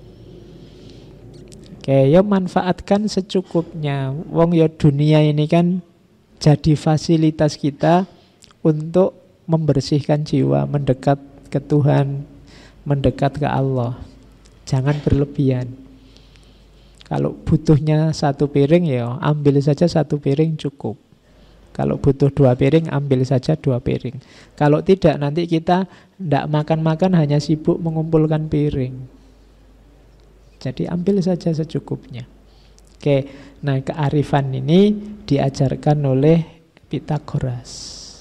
Oke, ya manfaatkan secukupnya. Wong ya dunia ini kan jadi fasilitas kita untuk membersihkan jiwa, mendekat ke Tuhan, mendekat ke Allah. Jangan berlebihan. Kalau butuhnya 1 piring ya ambil saja 1 piring cukup. Kalau butuh 2 piring ambil saja 2 piring. Kalau tidak nanti kita tidak makan-makan hanya sibuk mengumpulkan piring. Jadi ambil saja secukupnya. Oke, nah kearifan ini diajarkan oleh Pythagoras.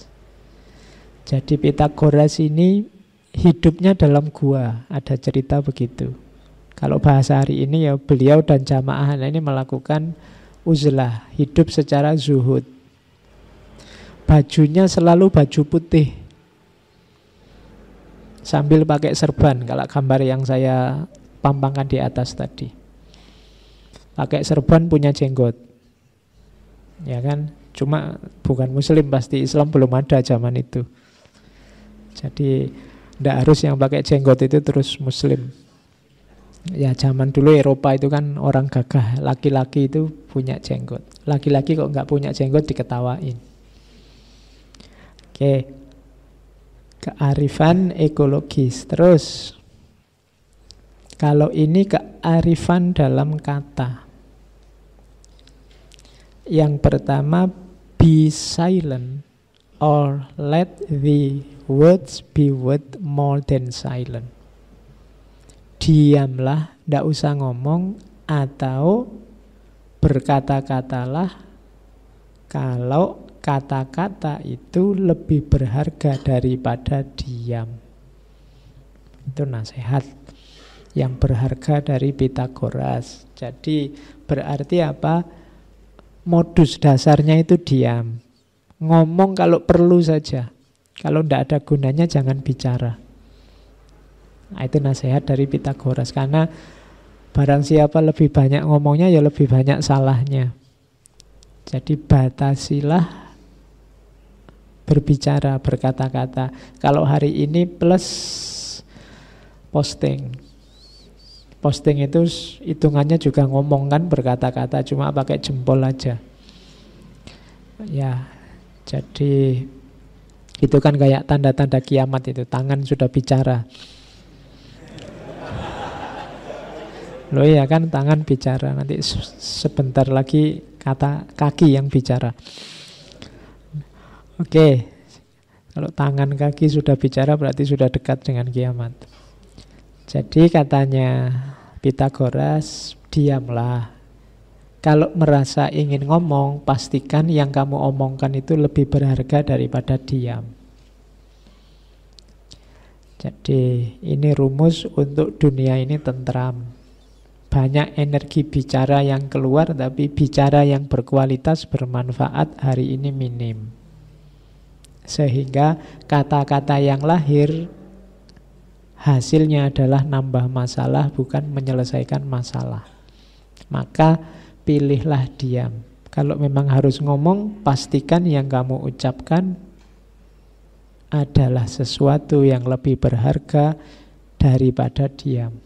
Jadi Pythagoras ini hidupnya dalam gua, ada cerita begitu. Kalau bahasa hari ini ya beliau dan jamaah ini melakukan uzlah, hidup secara zuhud. Bajunya selalu baju putih, sambil pakai serban, kalau gambar yang saya pampangkan di atas tadi. Pakai serban, punya jenggot. Ya kan? Cuma bukan muslim, pasti Islam belum ada zaman itu. Jadi tidak harus yang pakai jenggot itu terus muslim. Ya zaman dulu Eropa itu kan orang gagah, laki-laki itu punya jenggot. Laki-laki kok nggak punya jenggot diketawain. Oke, kearifan ekologis. Terus kalau ini kearifan dalam kata. Yang pertama, be silent or let the words be worth more than silent. Diamlah, tidak usah ngomong, atau berkata-katalah kalau kata-kata itu lebih berharga daripada diam. Itu nasihat yang berharga dari Pythagoras. Jadi berarti apa? Modus dasarnya itu diam. Ngomong kalau perlu saja. Kalau tidak ada gunanya jangan bicara. Nah, itu nasihat dari Pythagoras. Karena barang siapa lebih banyak ngomongnya ya lebih banyak salahnya. Jadi batasilah berbicara, berkata-kata. Kalau hari ini plus posting. Posting itu hitungannya juga ngomong kan, berkata-kata, cuma pakai jempol aja. Ya, jadi itu kan kayak tanda-tanda kiamat itu, tangan sudah bicara. Loh ya kan, tangan bicara, nanti sebentar lagi kata kaki yang bicara. Oke, kalau tangan kaki sudah bicara berarti sudah dekat dengan kiamat. Jadi katanya Pythagoras, diamlah. Kalau merasa ingin ngomong, pastikan yang kamu omongkan itu lebih berharga daripada diam. Jadi ini rumus untuk dunia ini tentram. Banyak energi bicara yang keluar, tapi bicara yang berkualitas, bermanfaat hari ini minim. Sehingga kata-kata yang lahir hasilnya adalah nambah masalah, bukan menyelesaikan masalah. Maka pilihlah diam. Kalau memang harus ngomong, pastikan yang kamu ucapkan adalah sesuatu yang lebih berharga daripada diam.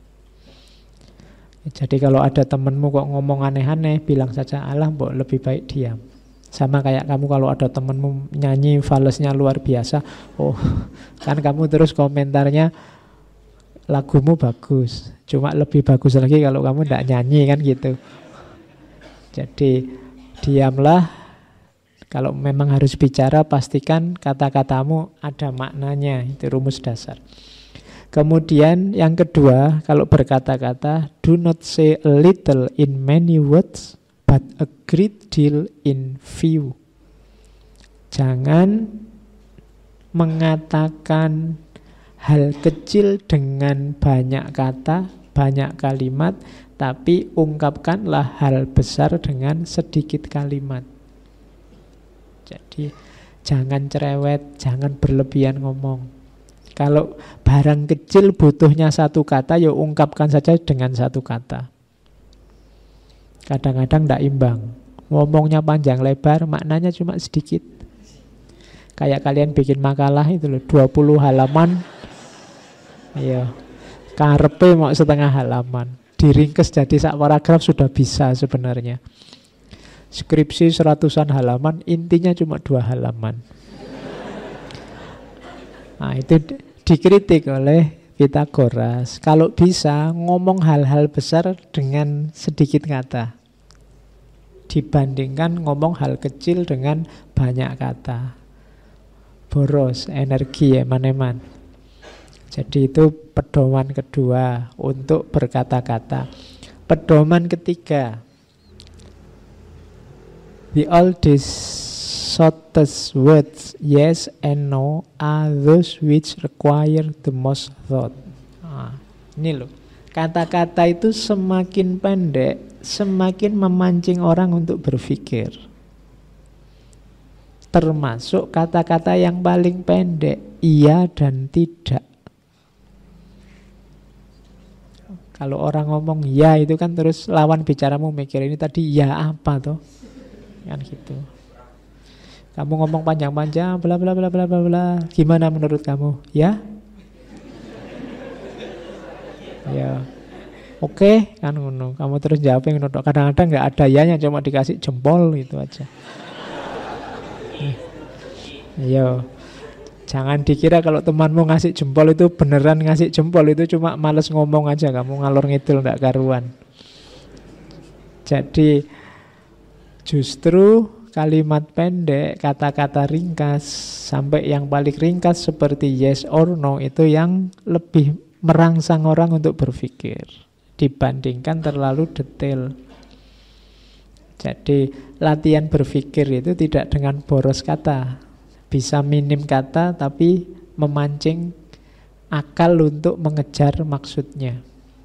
Jadi kalau ada temenmu kok ngomong aneh-aneh, bilang saja, alah mbok lebih baik diam. Sama kayak kamu kalau ada temenmu nyanyi falesnya luar biasa, oh kan kamu terus komentarnya, lagumu bagus, cuma lebih bagus lagi kalau kamu tidak nyanyi, kan gitu. Jadi diamlah. Kalau memang harus bicara, pastikan kata-katamu ada maknanya. Itu rumus dasar. Kemudian yang kedua, kalau berkata-kata, do not say a little in many words, but a great deal in few. Jangan mengatakan hal kecil dengan banyak kata, banyak kalimat, tapi ungkapkanlah hal besar dengan sedikit kalimat. Jadi jangan cerewet, jangan berlebihan ngomong. Kalau barang kecil butuhnya satu kata, ya ungkapkan saja dengan satu kata. Kadang-kadang tidak imbang. Ngomongnya panjang lebar, maknanya cuma sedikit. Kayak kalian bikin makalah itu loh, 20 halaman. Iya. Karepe mau setengah halaman. Diringkes jadi sak paragraf sudah bisa sebenarnya. Skripsi 100-an halaman, intinya cuma 2 halaman. Nah, itu dikritik oleh Pythagoras. Kalau bisa ngomong hal-hal besar dengan sedikit kata, dibandingkan ngomong hal kecil dengan banyak kata. Boros, energi eman-eman. Jadi itu pedoman kedua untuk berkata-kata. Pedoman ketiga, the oldest shortest words, yes and no, are those which require the most thought. Ini loh, kata-kata itu semakin pendek, semakin memancing orang untuk berpikir. Termasuk kata-kata yang paling pendek, iya dan tidak. Kalau orang ngomong ya itu kan terus lawan bicaramu mikir, ini tadi ya apa toh? Kan gitu. Kamu ngomong panjang-panjang, bla bla bla bla bla bla. Gimana menurut kamu? Ya? Ya. Oke, kan ngono. Kamu terus jawab yang ngono. Kadang-kadang nggak ada ya-nya, cuma dikasih jempol gitu aja. Ayo. Jangan dikira kalau temanmu ngasih jempol itu beneran ngasih jempol, itu cuma males ngomong aja, kamu ngalor ngidul nggak karuan. Jadi justru kalimat pendek, kata-kata ringkas, sampai yang paling ringkas seperti yes or no, itu yang lebih merangsang orang untuk berpikir dibandingkan terlalu detail. Jadi latihan berpikir itu tidak dengan boros kata, bisa minim kata tapi memancing akal untuk mengejar maksudnya.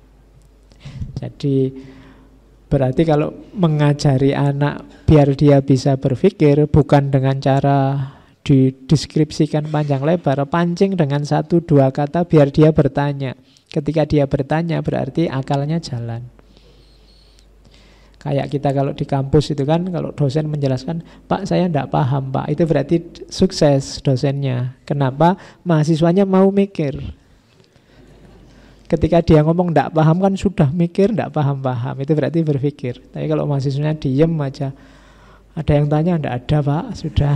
Jadi berarti kalau mengajari anak biar dia bisa berpikir, bukan dengan cara dideskripsikan panjang lebar, pancing dengan 1-2 kata biar dia bertanya. Ketika dia bertanya berarti akalnya jalan. Kayak kita kalau di kampus itu kan, kalau dosen menjelaskan, Pak saya tidak paham Pak, itu berarti sukses dosennya. Kenapa? Mahasiswanya mau mikir. Ketika dia ngomong tidak paham kan sudah mikir, tidak paham-paham, itu berarti berpikir. Tapi kalau mahasiswanya diem aja, ada yang tanya, tidak ada Pak, sudah.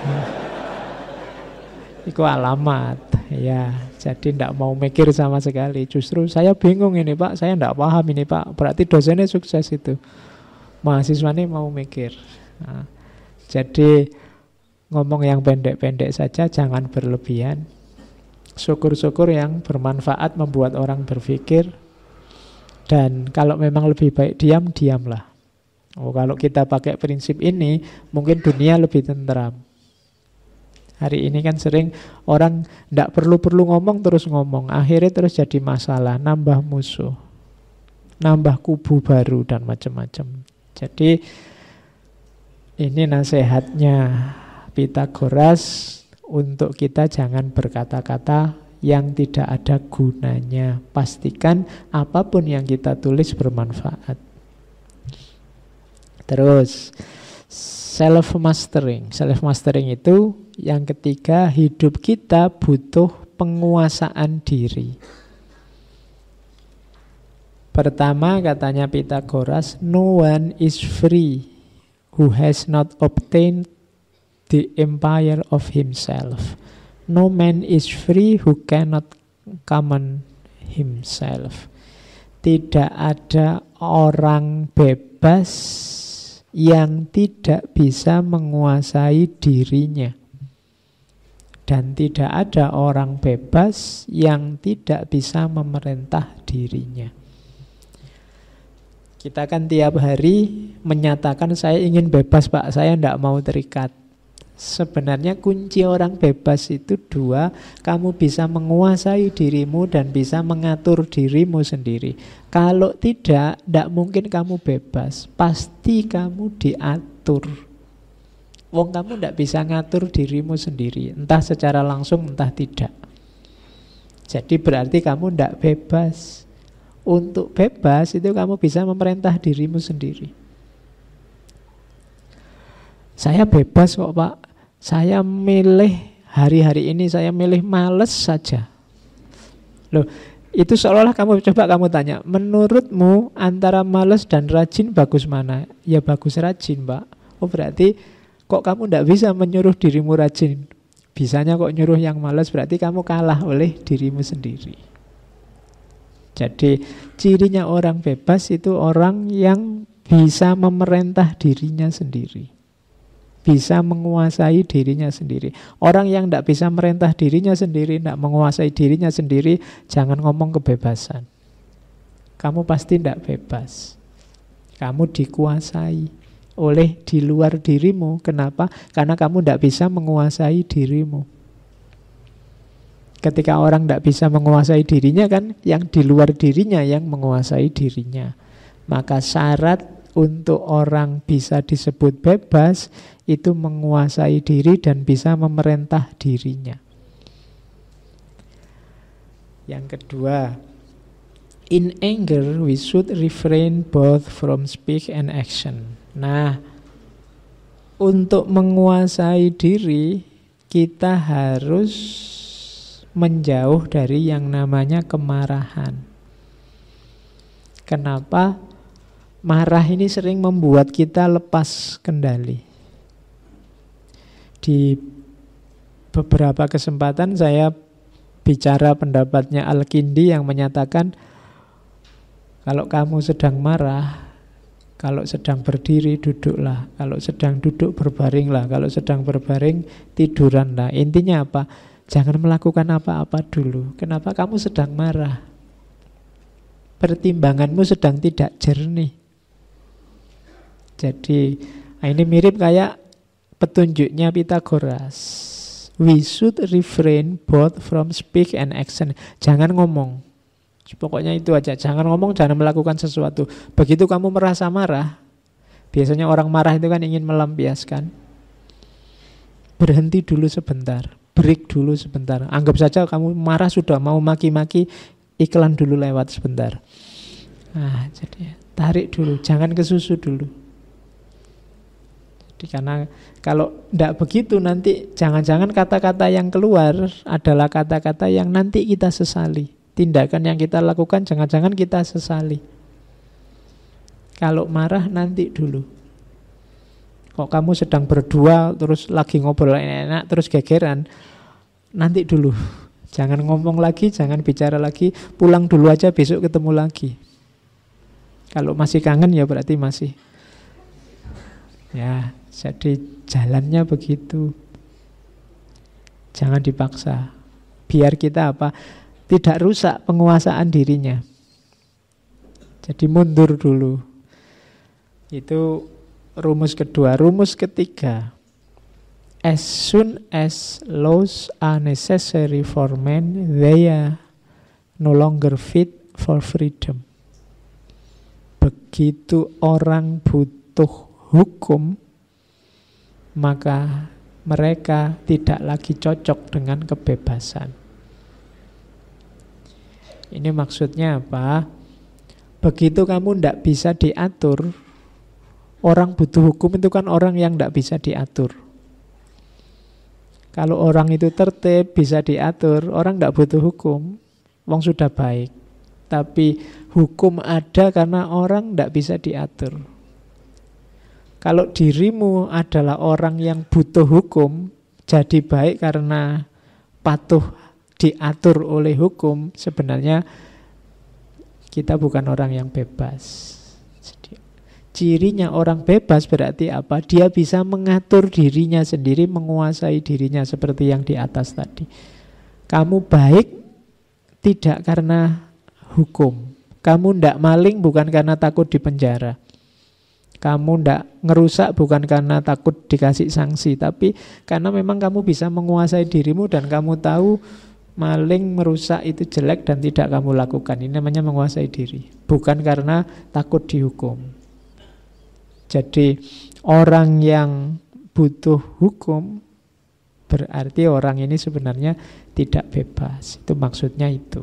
Itu alamat, ya. Jadi tidak mau mikir sama sekali. Justru saya bingung ini Pak, saya tidak paham ini Pak. Berarti dosennya sukses itu. Mahasiswanya mau mikir. Nah, jadi ngomong yang pendek-pendek saja, jangan berlebihan. Syukur-syukur yang bermanfaat, membuat orang berpikir. Dan kalau memang lebih baik diam, diamlah. Oh, kalau kita pakai prinsip ini, mungkin dunia lebih tentram. Hari ini kan sering orang tidak perlu ngomong terus ngomong. Akhirnya terus jadi masalah, nambah musuh, nambah kubu baru dan macam-macam. Jadi ini nasihatnya Pythagoras untuk kita jangan berkata-kata yang tidak ada gunanya. Pastikan apapun yang kita tulis bermanfaat. Terus self-mastering. Self-mastering itu yang ketiga, hidup kita butuh penguasaan diri. Pertama katanya Pythagoras, no one is free who has not obtained the empire of himself. No man is free who cannot command himself. Tidak ada orang bebas yang tidak bisa menguasai dirinya. Dan tidak ada orang bebas yang tidak bisa memerintah dirinya. Kita kan tiap hari menyatakan saya ingin bebas Pak, saya tidak mau terikat. Sebenarnya kunci orang bebas itu dua, kamu bisa menguasai dirimu dan bisa mengatur dirimu sendiri. Kalau tidak mungkin kamu bebas, pasti kamu diatur. Wong kamu tidak bisa ngatur dirimu sendiri, entah secara langsung entah tidak. Jadi berarti kamu tidak bebas. Untuk bebas itu kamu bisa memerintah dirimu sendiri. Saya bebas kok Pak. Saya milih hari-hari ini saya milih males saja. Loh, itu seolah-olah coba kamu tanya, menurutmu antara males dan rajin bagus mana? Ya bagus rajin, Pak. Oh berarti kok kamu tidak bisa menyuruh dirimu rajin? Bisanya kok nyuruh yang males, berarti kamu kalah oleh dirimu sendiri. Jadi cirinya orang bebas itu orang yang bisa memerintah dirinya sendiri, bisa menguasai dirinya sendiri. Orang yang tidak bisa merintah dirinya sendiri, tidak menguasai dirinya sendiri, jangan ngomong kebebasan. Kamu pasti tidak bebas. Kamu dikuasai oleh di luar dirimu. Kenapa? Karena kamu tidak bisa menguasai dirimu. Ketika orang tidak bisa menguasai dirinya kan, yang di luar dirinya yang menguasai dirinya. Maka syarat untuk orang bisa disebut bebas itu menguasai diri dan bisa memerintah dirinya. Yang kedua, in anger we should refrain both from speech and action. Nah, untuk menguasai diri kita harus menjauh dari yang namanya kemarahan. Kenapa? Marah ini sering membuat kita lepas kendali. Di beberapa kesempatan saya bicara pendapatnya Al-Kindi yang menyatakan kalau kamu sedang marah, kalau sedang berdiri duduklah, kalau sedang duduk berbaringlah, kalau sedang berbaring tiduranlah. Intinya apa? Jangan melakukan apa-apa dulu. Kenapa? Kamu sedang marah. Pertimbanganmu sedang tidak jernih. Jadi ini mirip kayak petunjuknya Pythagoras. We should refrain both from speech and action. Jangan ngomong. Pokoknya itu aja. Jangan ngomong, jangan melakukan sesuatu. Begitu kamu merasa marah, biasanya orang marah itu kan ingin melampiaskan. Berhenti dulu sebentar. Break dulu sebentar. Anggap saja kamu marah sudah mau maki-maki, iklan dulu lewat sebentar. Nah, jadi tarik dulu, jangan kesusu dulu. Jadi karena kalau tidak begitu nanti jangan-jangan kata-kata yang keluar adalah kata-kata yang nanti kita sesali. Tindakan yang kita lakukan jangan-jangan kita sesali. Kalau marah nanti dulu. Kok kamu sedang berdua terus lagi ngobrol enak terus gegeran, nanti dulu. Jangan ngomong lagi, jangan bicara lagi, pulang dulu aja, besok ketemu lagi. Kalau masih kangen ya berarti masih. Ya, jadi jalannya begitu. Jangan dipaksa. Biar kita apa? Tidak rusak penguasaan dirinya. Jadi mundur dulu. Itu rumus kedua. Rumus ketiga, as soon as laws are necessary for men, they are no longer fit for freedom. Begitu orang butuh hukum, maka mereka tidak lagi cocok dengan kebebasan. Ini maksudnya apa? Begitu kamu tidak bisa diatur, orang butuh hukum itu kan orang yang tidak bisa diatur. Kalau orang itu tertib, bisa diatur, orang tidak butuh hukum, wong sudah baik. Tapi hukum ada karena orang tidak bisa diatur. Kalau dirimu adalah orang yang butuh hukum, jadi baik karena patuh diatur oleh hukum, sebenarnya kita bukan orang yang bebas. Jadi, cirinya orang bebas berarti apa? Dia bisa mengatur dirinya sendiri, menguasai dirinya seperti yang di atas tadi. Kamu baik tidak karena hukum. Kamu tidak maling bukan karena takut dipenjara. Kamu tidak ngerusak bukan karena takut dikasih sanksi, tapi karena memang kamu bisa menguasai dirimu dan kamu tahu maling, merusak itu jelek dan tidak kamu lakukan. Ini namanya menguasai diri, bukan karena takut dihukum. Jadi orang yang butuh hukum berarti orang ini sebenarnya tidak bebas. Itu maksudnya itu.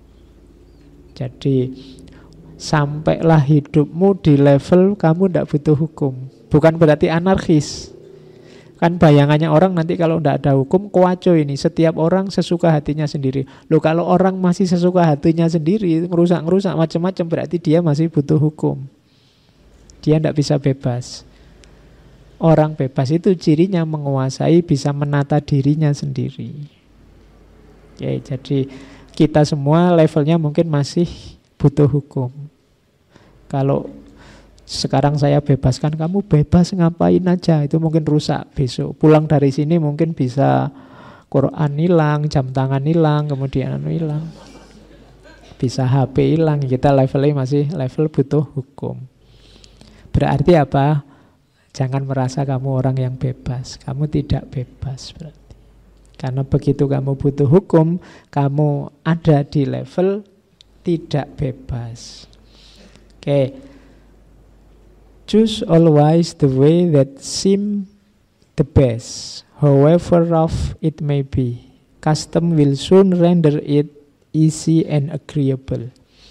Jadi sampailah hidupmu di level kamu tidak butuh hukum. Bukan berarti anarkis. Kan bayangannya orang nanti kalau tidak ada hukum, kuaco ini. Setiap orang sesuka hatinya sendiri. Loh, kalau orang masih sesuka hatinya sendiri, ngerusak-ngerusak macam-macam, berarti dia masih butuh hukum. Dia tidak bisa bebas. Orang bebas itu cirinya menguasai, bisa menata dirinya sendiri. Oke, jadi kita semua levelnya mungkin masih butuh hukum. Kalau sekarang saya bebaskan, kamu bebas ngapain aja, itu mungkin rusak besok. Pulang dari sini mungkin bisa Quran hilang, jam tangan hilang, kemudian hilang, bisa HP hilang. Kita levelnya masih level butuh hukum. Berarti apa? Jangan merasa kamu orang yang bebas. Kamu tidak bebas berarti. Karena begitu kamu butuh hukum, kamu ada di level tidak bebas. Oke. Choose always the way that seem the best, however rough it may be. Custom will soon render it easy and agreeable.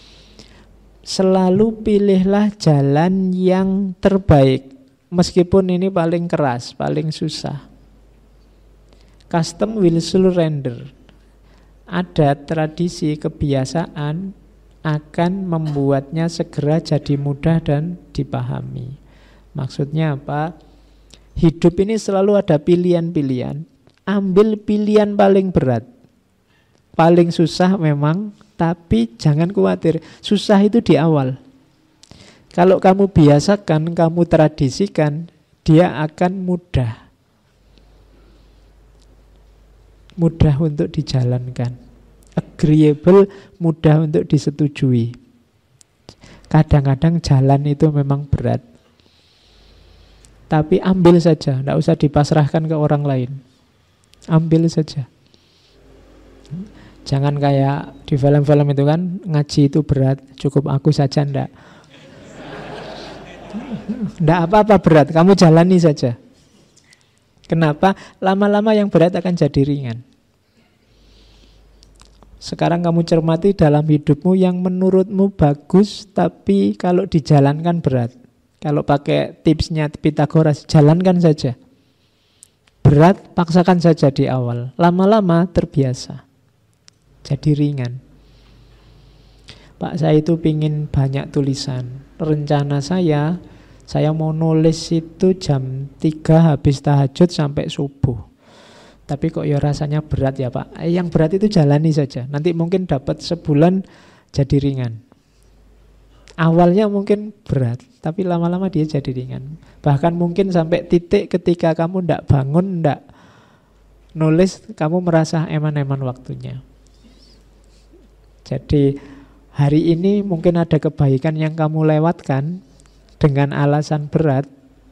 Selalu pilihlah jalan yang terbaik, meskipun ini paling keras, paling susah. Custom will soon render. Ada tradisi kebiasaan akan membuatnya segera jadi mudah dan dipahami. Maksudnya apa? Hidup ini selalu ada pilihan-pilihan. Ambil pilihan paling berat. Paling susah memang, tapi jangan khawatir. Susah itu di awal. Kalau kamu biasakan, kamu tradisikan, dia akan mudah. Mudah untuk dijalankan. Agreeable, mudah untuk disetujui. Kadang-kadang jalan itu memang berat. Tapi ambil saja, tidak usah dipasrahkan ke orang lain. Ambil saja. Jangan kayak di film-film itu kan, ngaji itu berat, cukup aku saja, ndak. Ndak apa-apa berat, kamu jalani saja. Kenapa? Lama-lama yang berat akan jadi ringan. Sekarang kamu cermati dalam hidupmu yang menurutmu bagus, tapi kalau dijalankan berat. Kalau pakai tipsnya Pythagoras, jalankan saja. Berat, paksakan saja di awal. Lama-lama terbiasa. Jadi ringan. Pak, saya itu pingin banyak tulisan. Rencana saya mau nulis itu jam 3 habis tahajud sampai subuh. Tapi kok ya rasanya berat ya Pak. Yang berat itu jalani saja. Nanti mungkin dapat sebulan jadi ringan. Awalnya mungkin berat, tapi lama-lama dia jadi ringan. Bahkan mungkin sampai titik ketika kamu ndak bangun, ndak nulis, kamu merasa eman-eman waktunya. Jadi hari ini mungkin ada kebaikan yang kamu lewatkan. dengan alasan berat,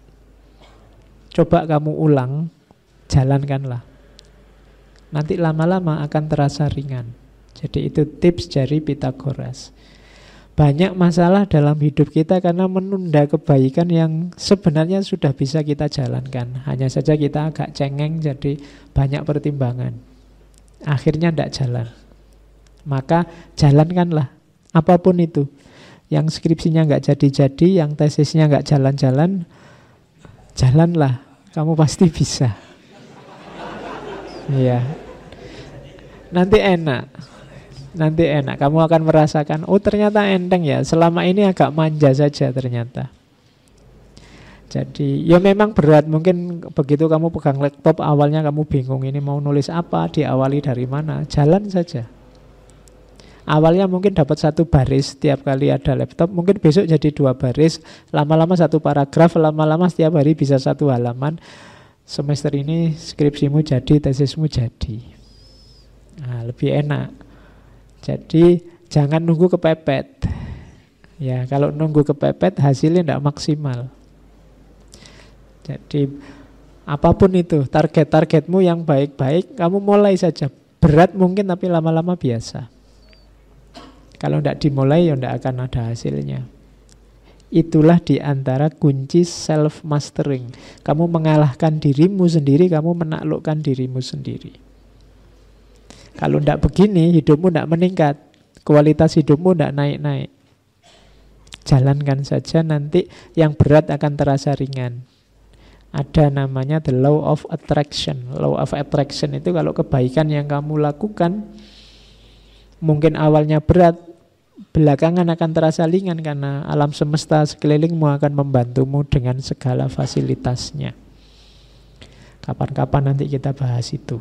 coba kamu ulang, jalankanlah. Nanti lama-lama akan terasa ringan. Jadi itu tips dari Pythagoras. Banyak masalah dalam hidup kita karena menunda kebaikan yang sebenarnya sudah bisa kita jalankan. Hanya saja kita agak cengeng, jadi banyak pertimbangan. Akhirnya tidak jalan. Maka jalankanlah apapun itu. Yang skripsinya nggak jadi-jadi, yang tesisnya nggak jalan-jalan, jalanlah. Kamu pasti bisa. Iya. Nanti enak. Kamu akan merasakan, oh ternyata enteng ya. Selama ini agak manja saja ternyata. Jadi ya memang berat. Mungkin begitu kamu pegang laptop, awalnya kamu bingung ini mau nulis apa, diawali dari mana. Jalan saja. Awalnya mungkin dapat 1 baris setiap kali ada laptop, mungkin besok jadi 2 baris, lama-lama 1 paragraf, lama-lama setiap hari bisa 1 halaman. Semester ini skripsimu jadi, tesismu jadi. Nah, lebih enak. Jadi jangan nunggu kepepet. Ya, kalau nunggu kepepet hasilnya tidak maksimal. Jadi apapun itu, target-targetmu yang baik-baik, kamu mulai saja. Berat mungkin tapi lama-lama biasa. Kalau tidak dimulai ya tidak akan ada hasilnya. Itulah diantara kunci self-mastering. Kamu mengalahkan dirimu sendiri, kamu menaklukkan dirimu sendiri. Kalau tidak begini, hidupmu tidak meningkat. Kualitas hidupmu tidak naik-naik. Jalankan saja, nanti yang berat akan terasa ringan. Ada namanya the law of attraction. Law of attraction itu kalau kebaikan yang kamu lakukan, mungkin awalnya berat, belakangan akan terasa ringan karena alam semesta sekelilingmu akan membantumu dengan segala fasilitasnya. Kapan-kapan nanti kita bahas itu.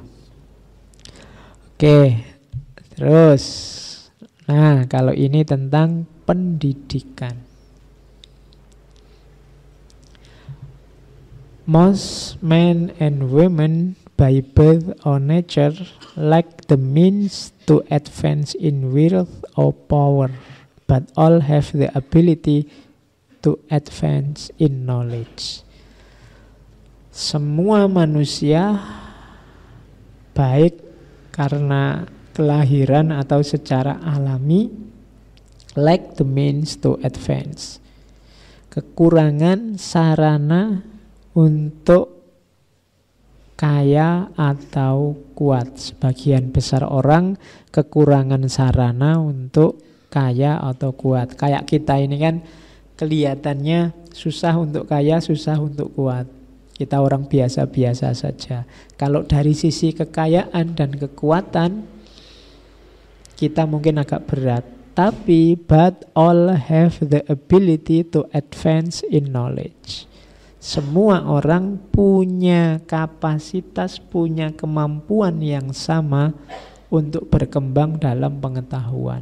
Oke, terus. Nah, kalau ini tentang pendidikan. Most men and women by birth or nature lack the means to advance in wealth or power, but all have the ability to advance in knowledge. Semua manusia, baik karena kelahiran atau secara alami, lack the means to advance. Kekurangan sarana untuk kaya atau kuat. Sebagian besar orang kekurangan sarana untuk kaya atau kuat. Kayak kita ini kan kelihatannya susah untuk kaya, susah untuk kuat. Kita orang biasa-biasa saja. Kalau dari sisi kekayaan dan kekuatan, kita mungkin agak berat. Tapi, but all have the ability to advance in knowledge. Semua orang punya kapasitas, punya kemampuan yang sama untuk berkembang dalam pengetahuan.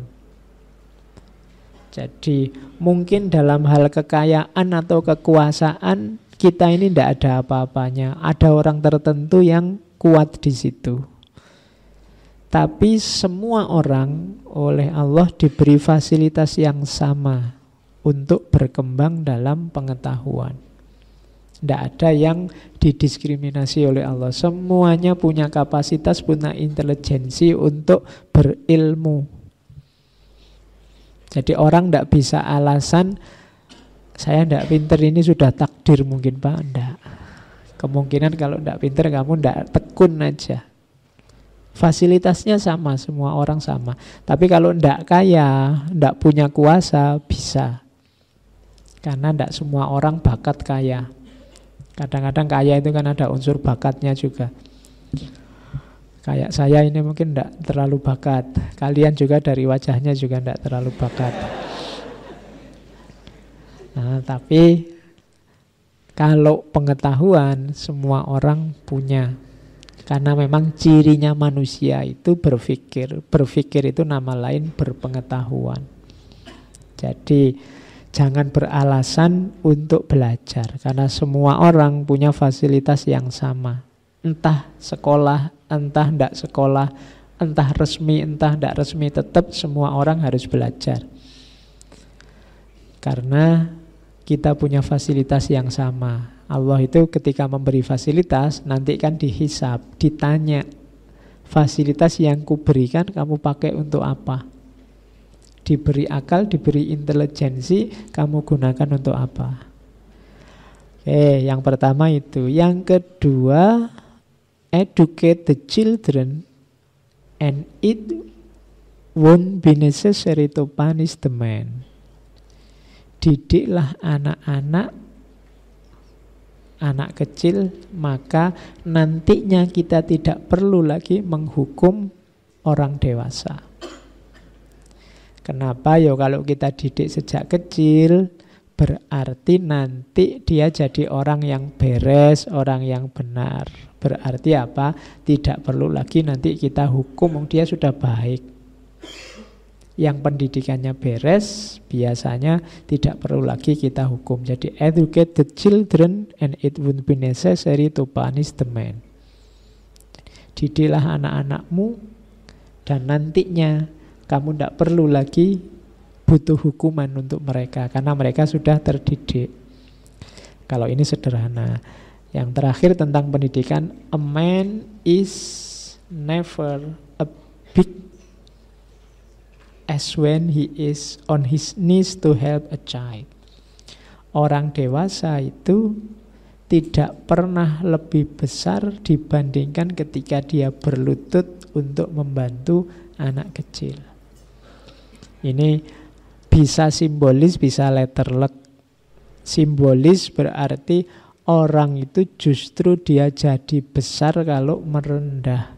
Jadi, mungkin dalam hal kekayaan atau kekuasaan, kita ini tidak ada apa-apanya. Ada orang tertentu yang kuat di situ. Tapi semua orang oleh Allah diberi fasilitas yang sama untuk berkembang dalam pengetahuan. Tidak ada yang didiskriminasi oleh Allah. Semuanya punya kapasitas, punya intelijensi untuk berilmu. Jadi orang tidak bisa alasan saya tidak pinter, ini sudah takdir mungkin Pak. Tidak. Kemungkinan kalau tidak pinter kamu tidak tekun aja. Fasilitasnya sama, semua orang sama. Tapi kalau tidak kaya, tidak punya kuasa, bisa. Karena tidak semua orang bakat kaya. Kadang-kadang kaya itu kan ada unsur bakatnya juga. Kayak saya ini mungkin tidak terlalu bakat. Kalian juga dari wajahnya juga tidak terlalu bakat. Nah, tapi kalau pengetahuan semua orang punya. Karena memang cirinya manusia itu berpikir. Berpikir itu nama lain berpengetahuan. Jadi jangan beralasan untuk belajar. Karena semua orang punya fasilitas yang sama. Entah sekolah, entah tidak sekolah, entah resmi, entah tidak resmi, tetap semua orang harus belajar. Karena kita punya fasilitas yang sama. Allah itu ketika memberi fasilitas, nanti kan dihisab, ditanya, fasilitas yang kuberikan kamu pakai untuk apa? Diberi akal, diberi intelijensi, kamu gunakan untuk apa? Oke, yang pertama itu. Yang kedua, educate the children and it won't be necessary to punish the man. Didiklah anak-anak, anak kecil, maka nantinya kita tidak perlu lagi menghukum orang dewasa. Kenapa? Ya kalau kita didik sejak kecil, berarti nanti dia jadi orang yang beres, orang yang benar. Berarti apa? Tidak perlu lagi nanti kita hukum, dia sudah baik. Yang pendidikannya beres, biasanya tidak perlu lagi kita hukum. Jadi educate the children and it won't be necessary to punish the man. Didiklah anak-anakmu dan nantinya kamu tidak perlu lagi butuh hukuman untuk mereka karena mereka sudah terdidik. Kalau ini sederhana. Yang terakhir tentang pendidikan, a man is never a big as when he is on his knees to help a child. Orang dewasa itu tidak pernah lebih besar dibandingkan ketika dia berlutut untuk membantu anak kecil. Ini bisa simbolis, bisa letterlek. Simbolis berarti orang itu justru dia jadi besar kalau merendah.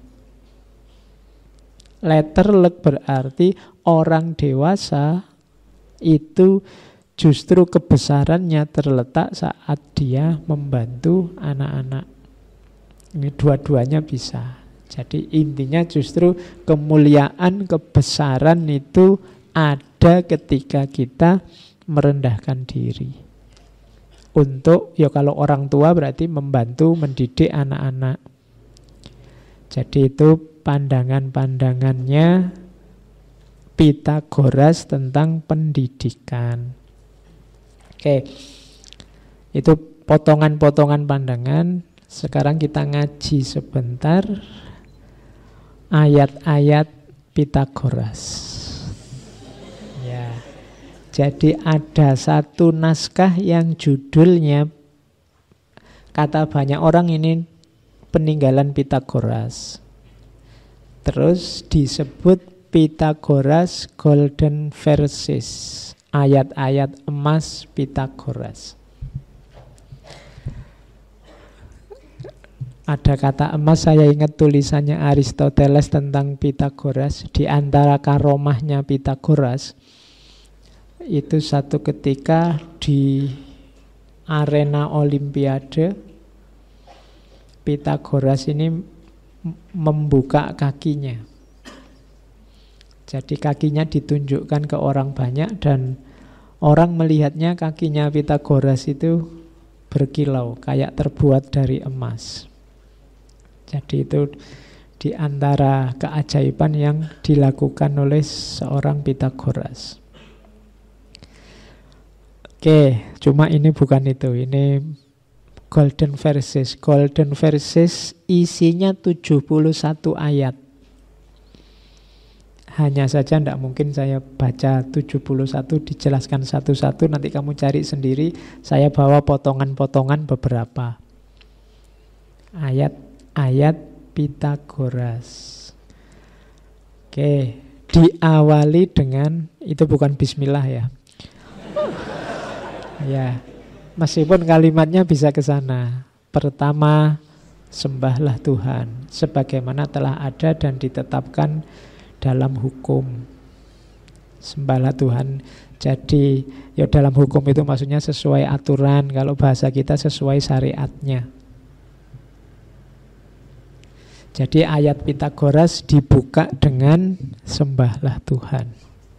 Letterlek berarti orang dewasa itu justru kebesarannya terletak saat dia membantu anak-anak. Ini dua-duanya bisa. Jadi intinya justru kemuliaan, kebesaran itu ada ketika kita merendahkan diri. Untuk, ya kalau orang tua berarti membantu mendidik anak-anak. Jadi itu pandangan-pandangannya Pythagoras tentang pendidikan. Oke, itu potongan-potongan pandangan. Sekarang kita ngaji sebentar ayat-ayat Pythagoras. Ya, jadi ada satu naskah yang judulnya, kata banyak orang ini peninggalan Pythagoras. Terus disebut Pythagoras Golden Verses, ayat-ayat emas Pythagoras. Ada kata emas, saya ingat tulisannya Aristoteles tentang Pythagoras. Di antara karomahnya Pythagoras, itu satu ketika di arena Olimpiade, Pythagoras ini membuka kakinya. Jadi kakinya ditunjukkan ke orang banyak dan orang melihatnya kakinya Pythagoras itu berkilau, kayak terbuat dari emas. Jadi itu di antara keajaiban yang dilakukan oleh seorang Pythagoras. Oke, cuma ini bukan itu. Ini Golden Verses. Golden Verses isinya 71 ayat. Hanya saja tidak mungkin saya baca 71 dijelaskan satu-satu. Nanti kamu cari sendiri. Saya bawa potongan-potongan beberapa ayat Pythagoras. Oke, diawali dengan, itu bukan bismillah ya. Ya, meskipun kalimatnya bisa ke sana. Pertama, sembahlah Tuhan sebagaimana telah ada dan ditetapkan dalam hukum. Sembahlah Tuhan. Jadi, ya dalam hukum itu maksudnya sesuai aturan. Kalau bahasa kita sesuai syariatnya. Jadi ayat Pythagoras dibuka dengan sembahlah Tuhan.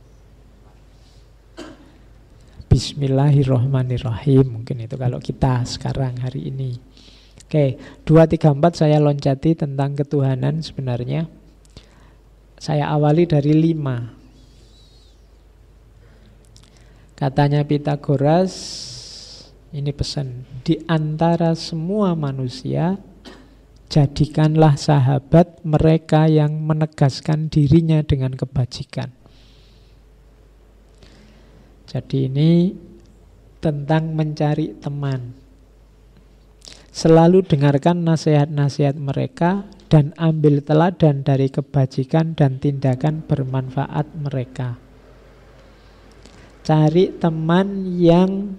Bismillahirrahmanirrahim. Mungkin itu kalau kita sekarang hari ini. Oke, 2, 3, 4 saya loncati tentang ketuhanan sebenarnya. Saya awali dari 5. Katanya Pythagoras, Ini pesan. Di antara semua manusia, jadikanlah sahabat mereka yang menegaskan dirinya dengan kebajikan. Jadi ini tentang mencari teman. Selalu dengarkan nasihat-nasihat mereka dan ambil teladan dari kebajikan dan tindakan bermanfaat mereka. Cari teman yang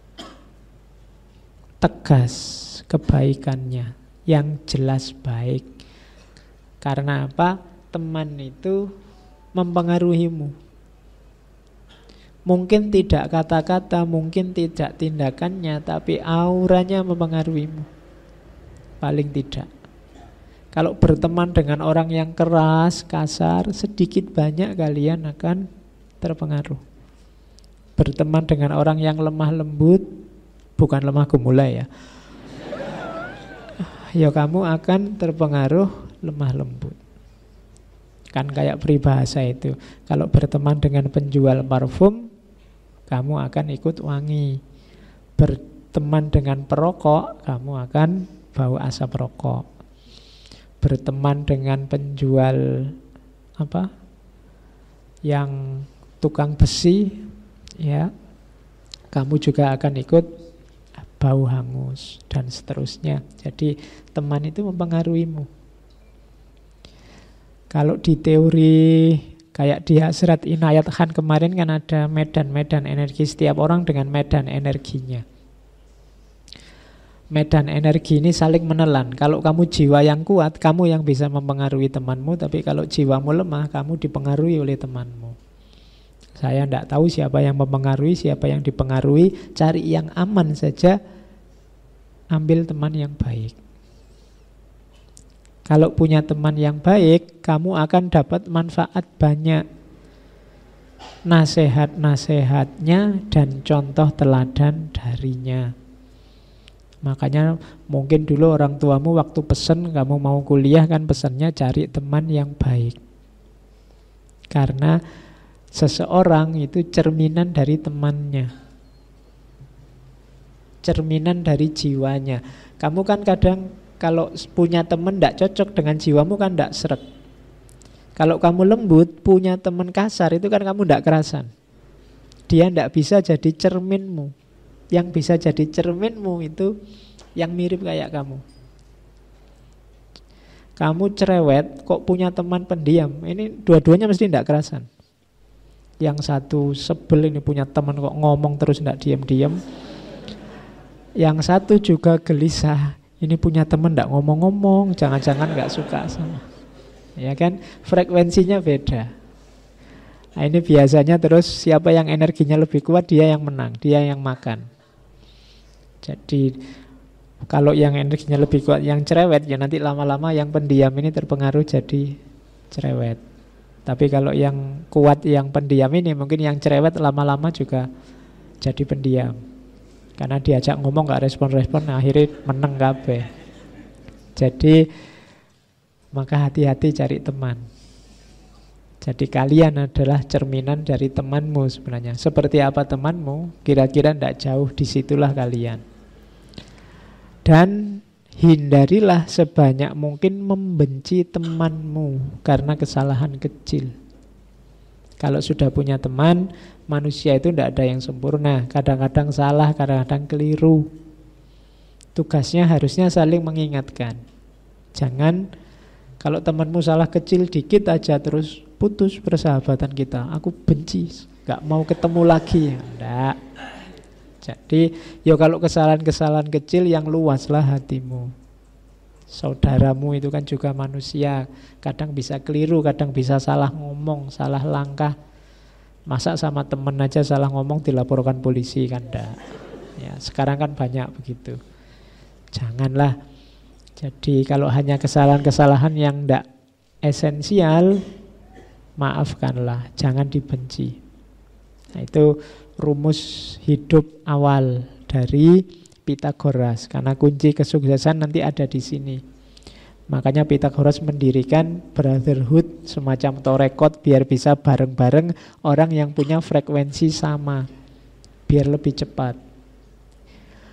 tegas kebaikannya, yang jelas baik. Karena apa? Teman itu mempengaruhimu. Mungkin tidak kata-kata, mungkin tidak tindakannya, tapi auranya mempengaruhimu. Paling tidak. Kalau berteman dengan orang yang keras, kasar, sedikit banyak kalian akan terpengaruh. Berteman dengan orang yang lemah lembut, bukan lemah gemulai ya, ya kamu akan terpengaruh lemah lembut. Kan kayak peribahasa itu, kalau berteman dengan penjual parfum, kamu akan ikut wangi. Berteman dengan perokok, kamu akan bau asap rokok. Berteman dengan penjual apa? Yang tukang besi, ya, kamu juga akan ikut bau hangus dan seterusnya. Jadi teman itu mempengaruhimu. Kalau di teori kayak di Hasrat Inayat Khan kemarin kan ada medan-medan energi, setiap orang dengan medan energinya. Medan energi ini saling menelan. Kalau kamu jiwa yang kuat, kamu yang bisa mempengaruhi temanmu. Tapi kalau jiwamu lemah, kamu dipengaruhi oleh temanmu. Saya tidak tahu siapa yang mempengaruhi, siapa yang dipengaruhi. Cari yang aman saja, ambil teman yang baik. Kalau punya teman yang baik, kamu akan dapat manfaat banyak. Nasihat-nasihatnya dan contoh teladan darinya. Makanya mungkin dulu orang tuamu waktu pesen kamu mau kuliah kan pesannya cari teman yang baik. Karena seseorang itu cerminan dari temannya, cerminan dari jiwanya. Kamu kan kadang kalau punya teman tidak cocok dengan jiwamu kan tidak seret. Kalau kamu lembut, punya teman kasar itu kan kamu tidak kerasan. Dia tidak bisa jadi cerminmu. Yang bisa jadi cerminmu itu yang mirip kayak kamu. Kamu cerewet, kok punya teman pendiam. Ini dua-duanya mesti tidak kerasan. Yang satu sebel, ini punya teman kok ngomong terus tidak diam-diam. Yang satu juga gelisah, ini punya teman tidak ngomong-ngomong, jangan-jangan nggak suka sama. Ya kan, frekuensinya beda. Nah ini biasanya terus siapa yang energinya lebih kuat dia yang menang, dia yang makan. Jadi kalau yang energinya lebih kuat yang cerewet, ya nanti lama-lama yang pendiam ini terpengaruh jadi cerewet. Tapi kalau yang kuat yang pendiam ini, mungkin yang cerewet lama-lama juga jadi pendiam. Karena diajak ngomong gak respon-respon, akhirnya menang kabeh. Jadi maka hati-hati cari teman. Jadi kalian adalah cerminan dari temanmu sebenarnya. Seperti apa temanmu, kira-kira tidak jauh disitulah kalian. Dan hindarilah sebanyak mungkin membenci temanmu karena kesalahan kecil. Kalau sudah punya teman, manusia itu tidak ada yang sempurna. Kadang-kadang salah, kadang-kadang keliru. Tugasnya harusnya saling mengingatkan. Jangan kalau temanmu salah kecil dikit aja terus putus persahabatan kita. Aku benci, gak mau ketemu lagi. Tidak. Jadi ya kalau kesalahan-kesalahan kecil yang luaslah hatimu. Saudaramu itu kan juga manusia. Kadang bisa keliru, kadang bisa salah ngomong, salah langkah. Masa sama temen aja salah ngomong dilaporkan polisi kan enggak. Ya, sekarang kan banyak begitu. Janganlah. Jadi kalau hanya kesalahan-kesalahan yang enggak esensial, maafkanlah, jangan dibenci. Nah, itu rumus hidup awal dari Pitagoras, karena kunci kesuksesan nanti ada di sini. Makanya Pitagoras mendirikan brotherhood, semacam torekot, biar bisa bareng-bareng orang yang punya frekuensi sama, biar lebih cepat.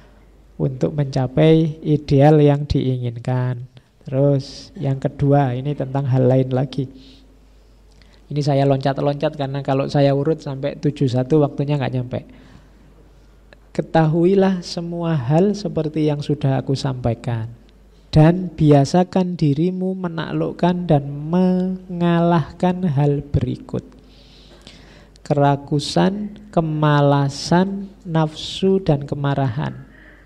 untuk mencapai ideal yang diinginkan. Terus yang kedua, ini tentang hal lain lagi. Ini saya loncat-loncat karena kalau saya urut sampai 71 waktunya nggak nyampe. Ketahuilah semua hal seperti yang sudah aku sampaikan, dan biasakan dirimu menaklukkan dan mengalahkan hal berikut: kerakusan, kemalasan, nafsu, dan kemarahan.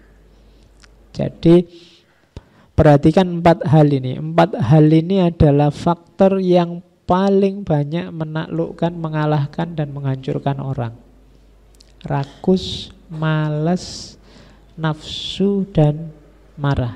Jadi perhatikan 4 hal ini. 4 hal ini adalah faktor yang paling banyak menaklukkan, mengalahkan, dan menghancurkan orang. Rakus, malas, nafsu, dan marah.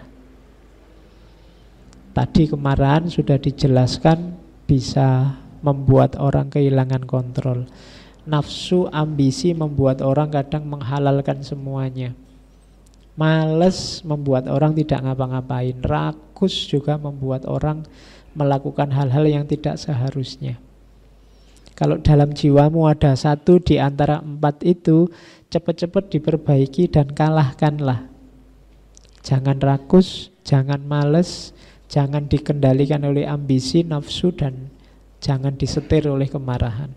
Tadi kemarahan sudah dijelaskan bisa membuat orang kehilangan kontrol. Nafsu, ambisi membuat orang kadang menghalalkan semuanya. Males membuat orang tidak ngapa-ngapain. Rakus juga membuat orang melakukan hal-hal yang tidak seharusnya. Kalau dalam jiwamu ada satu di antara 4 itu, cepat-cepat diperbaiki dan kalahkanlah. Jangan rakus, jangan males, jangan dikendalikan oleh ambisi, nafsu, dan jangan disetir oleh kemarahan.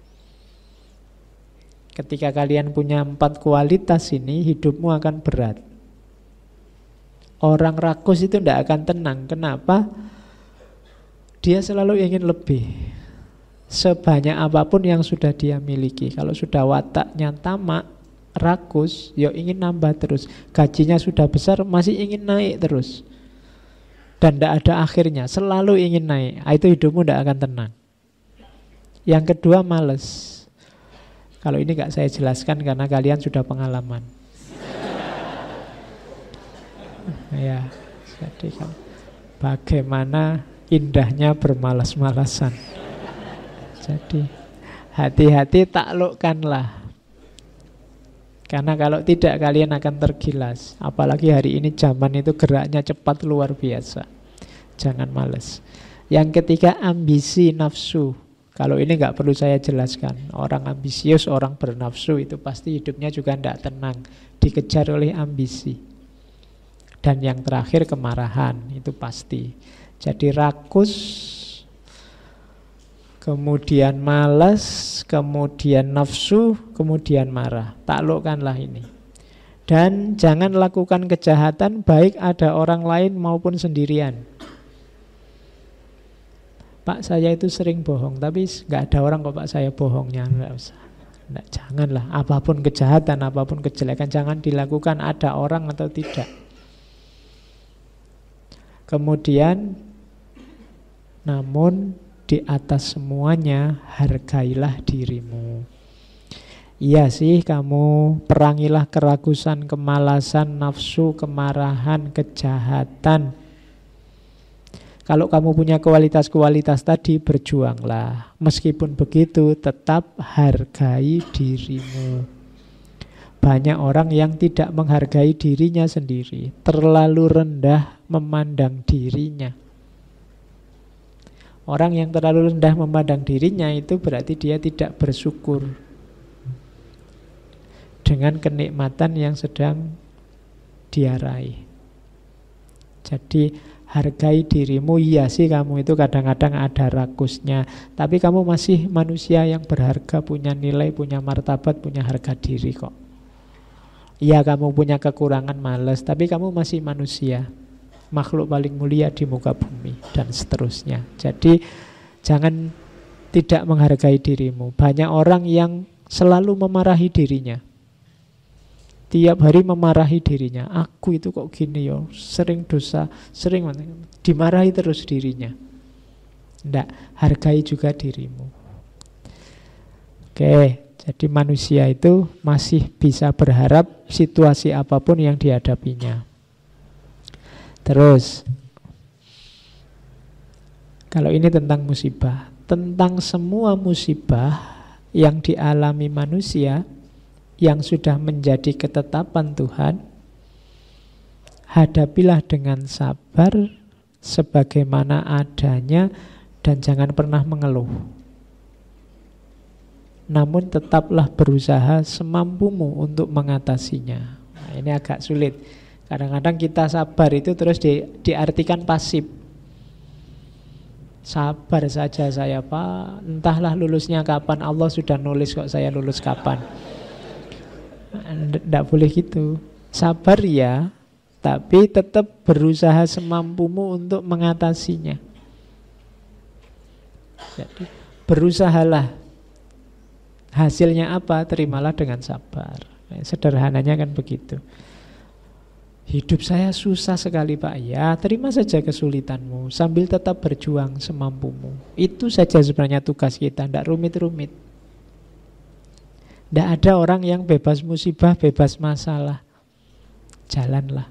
Ketika kalian punya 4 kualitas ini, hidupmu akan berat. Orang rakus itu tidak akan tenang. Kenapa? Dia selalu ingin lebih. Sebanyak apapun yang sudah dia miliki. Kalau sudah wataknya tamak, rakus, ya ingin nambah terus. Gajinya sudah besar, masih ingin naik terus. Dan tidak ada akhirnya, selalu ingin naik. Itu hidupmu tidak akan tenang. Yang kedua, males. Kalau ini gak saya jelaskan karena kalian sudah pengalaman. Ya, jadi kan bagaimana indahnya bermalas-malasan. Jadi hati-hati, taklukkanlah. Karena kalau tidak kalian akan tergilas. Apalagi hari ini zaman itu geraknya cepat luar biasa. Jangan malas. Yang ketiga, ambisi, nafsu. Kalau ini nggak perlu saya jelaskan. Orang ambisius, orang bernafsu itu pasti hidupnya juga tidak tenang. Dikejar oleh ambisi. Dan yang terakhir, kemarahan. Itu pasti. Jadi rakus, kemudian malas, kemudian nafsu, kemudian marah. Taklukkanlah ini. Dan jangan lakukan kejahatan baik ada orang lain maupun sendirian. Pak, saya itu sering bohong, tapi nggak ada orang kok Pak saya bohongnya. Nggak usah. Nggak, janganlah. Apapun kejahatan, apapun kejelekan, jangan dilakukan ada orang atau tidak. Kemudian, namun di atas semuanya hargailah dirimu. Iya sih, kamu perangilah keragusan, kemalasan, nafsu, kemarahan, kejahatan. Kalau kamu punya kualitas-kualitas tadi, berjuanglah. Meskipun begitu, tetap hargai dirimu. Banyak orang yang tidak menghargai dirinya sendiri, terlalu rendah memandang dirinya. Orang yang terlalu rendah memandang dirinya itu berarti dia tidak bersyukur dengan kenikmatan yang sedang dia raih. Jadi hargai dirimu. Iya sih, kamu itu kadang-kadang ada rakusnya, tapi kamu masih manusia yang berharga, punya nilai, punya martabat, punya harga diri kok. Iya, kamu punya kekurangan, malas, tapi kamu masih manusia, makhluk paling mulia di muka bumi, dan seterusnya. Jadi jangan tidak menghargai dirimu. Banyak orang yang selalu memarahi dirinya. Tiap hari memarahi dirinya. Aku itu kok gini ya, sering dosa, sering dimarahi terus dirinya. Tidak, hargai juga dirimu. Oke. Jadi manusia itu masih bisa berharap situasi apapun yang dihadapinya. Terus, kalau ini tentang musibah, tentang semua musibah yang dialami manusia yang sudah menjadi ketetapan Tuhan, hadapilah dengan sabar sebagaimana adanya dan jangan pernah mengeluh. Namun tetaplah berusaha semampumu untuk mengatasinya. Nah, ini agak sulit. Kadang-kadang kita sabar itu terus diartikan pasif. Sabar saja saya Pak, entahlah lulusnya kapan, Allah sudah nulis kok saya lulus kapan. Tidak boleh gitu. Sabar ya, tapi tetap berusaha semampumu untuk mengatasinya. Jadi berusahalah. Hasilnya apa? Terimalah dengan sabar. Sederhananya kan begitu. Hidup saya susah sekali Pak. Ya, terima saja kesulitanmu sambil tetap berjuang semampumu. Itu saja sebenarnya tugas kita, tidak rumit-rumit. Tidak ada orang yang bebas musibah, bebas masalah. Jalanlah